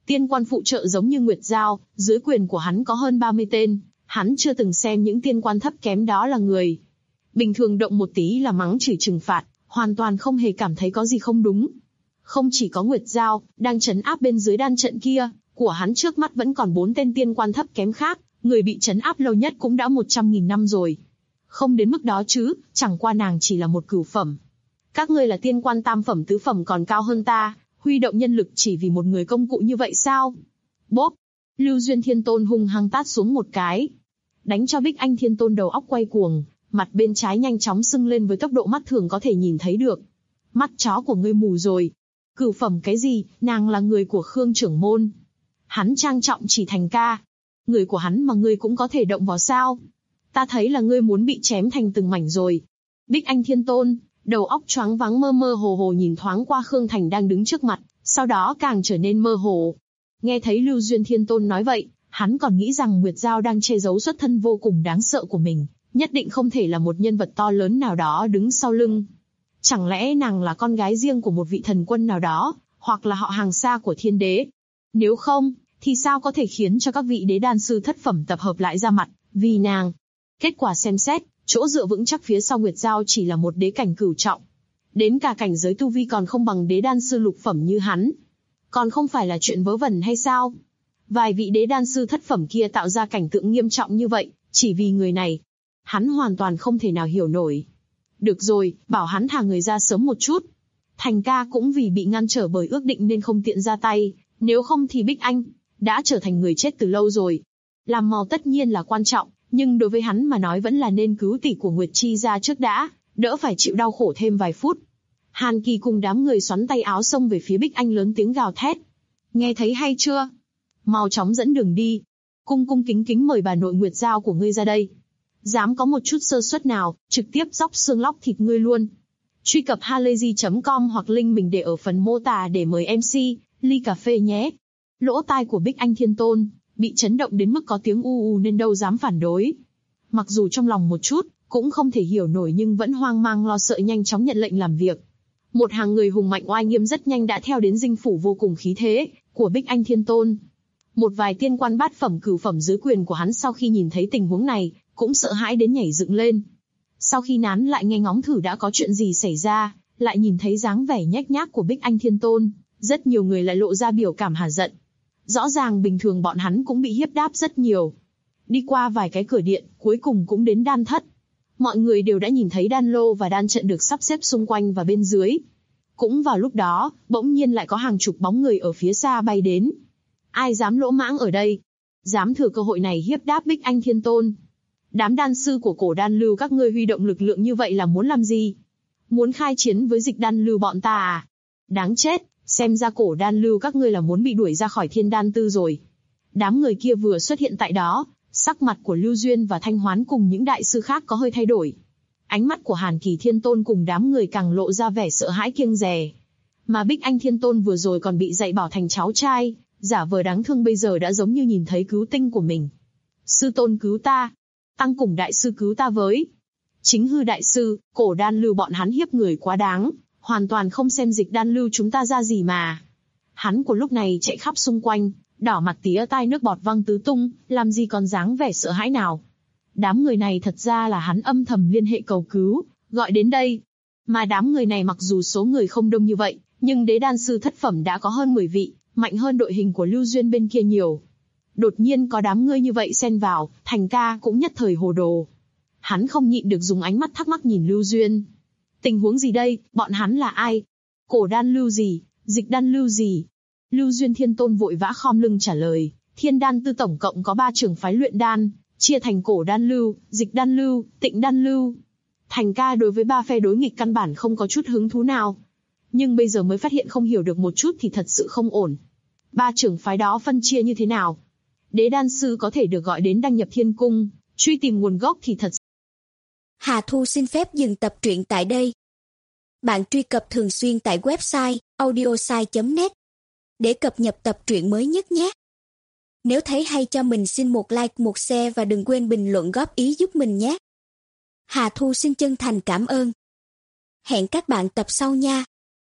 Tiên quan phụ trợ giống như Nguyệt Giao, dưới quyền của hắn có hơn 30 tên, hắn chưa từng xem những tiên quan thấp kém đó là người. Bình thường động một tí là mắng chửi trừng phạt, hoàn toàn không hề cảm thấy có gì không đúng. Không chỉ có Nguyệt Giao, đang trấn áp bên dưới đan trận kia, của hắn trước mắt vẫn còn 4 tên tiên quan thấp kém khác, người bị trấn áp lâu nhất cũng đã 100.000 năm rồi. Không đến mức đó chứ, chẳng qua nàng chỉ là một cửu phẩm. Các ngươi là tiên quan tam phẩm tứ phẩm còn cao hơn ta, huy động nhân lực chỉ vì một người công cụ như vậy sao? Bốp! Lưu Duyên Thiên Tôn hung hăng tát xuống một cái. Đánh cho Bích Anh Thiên Tôn đầu óc quay cuồng, mặt bên trái nhanh chóng sưng lên với tốc độ mắt thường có thể nhìn thấy được. Mắt chó của ngươi mù rồi. Cửu phẩm cái gì, nàng là người của Khương trưởng môn. Hắn trang trọng chỉ Thành ca. Người của hắn mà ngươi cũng có thể động vào sao? Ta thấy là ngươi muốn bị chém thành từng mảnh rồi. Bích Anh Thiên Tôn, đầu óc choáng váng mơ mơ hồ hồ nhìn thoáng qua Khương Thành đang đứng trước mặt, sau đó càng trở nên mơ hồ. Nghe thấy Lưu Duyên Thiên Tôn nói vậy, hắn còn nghĩ rằng Nguyệt Giao đang che giấu xuất thân vô cùng đáng sợ của mình, nhất định không thể là một nhân vật to lớn nào đó đứng sau lưng. Chẳng lẽ nàng là con gái riêng của một vị thần quân nào đó, hoặc là họ hàng xa của thiên đế? Nếu không, thì sao có thể khiến cho các vị đế đan sư thất phẩm tập hợp lại ra mặt, vì nàng? Kết quả xem xét, chỗ dựa vững chắc phía sau Nguyệt Giao chỉ là một đế cảnh cửu trọng. Đến cả cảnh giới tu vi còn không bằng đế đan sư lục phẩm như hắn. Còn không phải là chuyện vớ vẩn hay sao? Vài vị đế đan sư thất phẩm kia tạo ra cảnh tượng nghiêm trọng như vậy, chỉ vì người này. Hắn hoàn toàn không thể nào hiểu nổi. Được rồi, bảo hắn thả người ra sớm một chút. Thành ca cũng vì bị ngăn trở bởi ước định nên không tiện ra tay, nếu không thì Bích Anh đã trở thành người chết từ lâu rồi. Làm màu tất nhiên là quan trọng, nhưng đối với hắn mà nói vẫn là nên cứu tỷ của Nguyệt Chi ra trước đã, đỡ phải chịu đau khổ thêm vài phút. Hàn Kỳ cùng đám người xoắn tay áo xông về phía Bích Anh lớn tiếng gào thét. Nghe thấy hay chưa? Mau chóng dẫn đường đi. Cung cung kính kính mời bà nội Nguyệt Giao của ngươi ra đây. Dám có một chút sơ suất nào, trực tiếp róc xương lóc thịt ngươi luôn. Truy cập halayzi.com hoặc link mình để ở phần mô tả để mời MC, ly cà phê nhé. Lỗ tai của Bích Anh Thiên Tôn bị chấn động đến mức có tiếng u nên đâu dám phản đối. Mặc dù trong lòng một chút, cũng không thể hiểu nổi nhưng vẫn hoang mang lo sợ nhanh chóng nhận lệnh làm việc. Một hàng người hùng mạnh oai nghiêm rất nhanh đã theo đến dinh phủ vô cùng khí thế của Bích Anh Thiên Tôn. Một vài tiên quan bát phẩm cửu phẩm dưới quyền của hắn sau khi nhìn thấy tình huống này, cũng sợ hãi đến nhảy dựng lên. Sau khi nán lại nghe ngóng thử đã có chuyện gì xảy ra, lại nhìn thấy dáng vẻ nhếch nhác của Bích Anh Thiên Tôn, rất nhiều người lại lộ ra biểu cảm hả giận. Rõ ràng bình thường bọn hắn cũng bị hiếp đáp rất nhiều. Đi qua vài cái cửa điện, cuối cùng cũng đến đan thất. Mọi người đều đã nhìn thấy đan lô và đan trận được sắp xếp xung quanh và bên dưới. Cũng vào lúc đó, bỗng nhiên lại có hàng chục bóng người ở phía xa bay đến. Ai dám lỗ mãng ở đây? Dám thừa cơ hội này hiếp đáp Bích Anh Thiên Tôn? Đám đan sư của cổ đan lưu các ngươi huy động lực lượng như vậy là muốn làm gì? Muốn khai chiến với dịch đan lưu bọn ta à? Đáng chết, xem ra cổ đan lưu các ngươi là muốn bị đuổi ra khỏi thiên đan tư rồi. Đám người kia vừa xuất hiện tại đó, sắc mặt của Lưu Duyên và Thanh Hoán cùng những đại sư khác có hơi thay đổi. Ánh mắt của Hàn Kỳ Thiên Tôn cùng đám người càng lộ ra vẻ sợ hãi kiêng dè. Mà Bích Anh Thiên Tôn vừa rồi còn bị dạy bảo thành cháu trai, giả vờ đáng thương bây giờ đã giống như nhìn thấy cứu tinh của mình. Sư tôn cứu ta. Tăng cùng đại sư cứu ta với. Chính hư đại sư, cổ đan lưu bọn hắn hiếp người quá đáng, hoàn toàn không xem dịch đan lưu chúng ta ra gì mà. Hắn của lúc này chạy khắp xung quanh, đỏ mặt tía tai nước bọt văng tứ tung, làm gì còn dáng vẻ sợ hãi nào. Đám người này thật ra là hắn âm thầm liên hệ cầu cứu, gọi đến đây. Mà đám người này mặc dù số người không đông như vậy, nhưng đế đan sư thất phẩm đã có hơn 10 vị, mạnh hơn đội hình của Lưu Duyên bên kia nhiều. Đột nhiên có đám ngươi như vậy xen vào, Thành ca cũng nhất thời hồ đồ. Hắn không nhịn được dùng ánh mắt thắc mắc nhìn Lưu Duyên. Tình huống gì đây, bọn hắn là ai? Cổ đan lưu gì, dịch đan lưu gì? Lưu Duyên Thiên Tôn vội vã khom lưng trả lời, thiên đan tư tổng cộng có 3 trường phái luyện đan, chia thành cổ đan lưu, dịch đan lưu, tịnh đan lưu. Thành ca đối với 3 phe đối nghịch căn bản không có chút hứng thú nào. Nhưng bây giờ mới phát hiện không hiểu được một chút thì thật sự không ổn. 3 trường phái đó phân chia như thế nào? Đế đan sư có thể được gọi đến đăng nhập thiên cung, truy tìm nguồn gốc thì thật. Hà Thu xin phép dừng tập truyện tại đây. Bạn truy cập thường xuyên tại website audiosai.net để cập nhật tập truyện mới nhất nhé. Nếu thấy hay cho mình xin một like, một share và đừng quên bình luận góp ý giúp mình nhé. Hà Thu xin chân thành cảm ơn. Hẹn các bạn tập sau nha.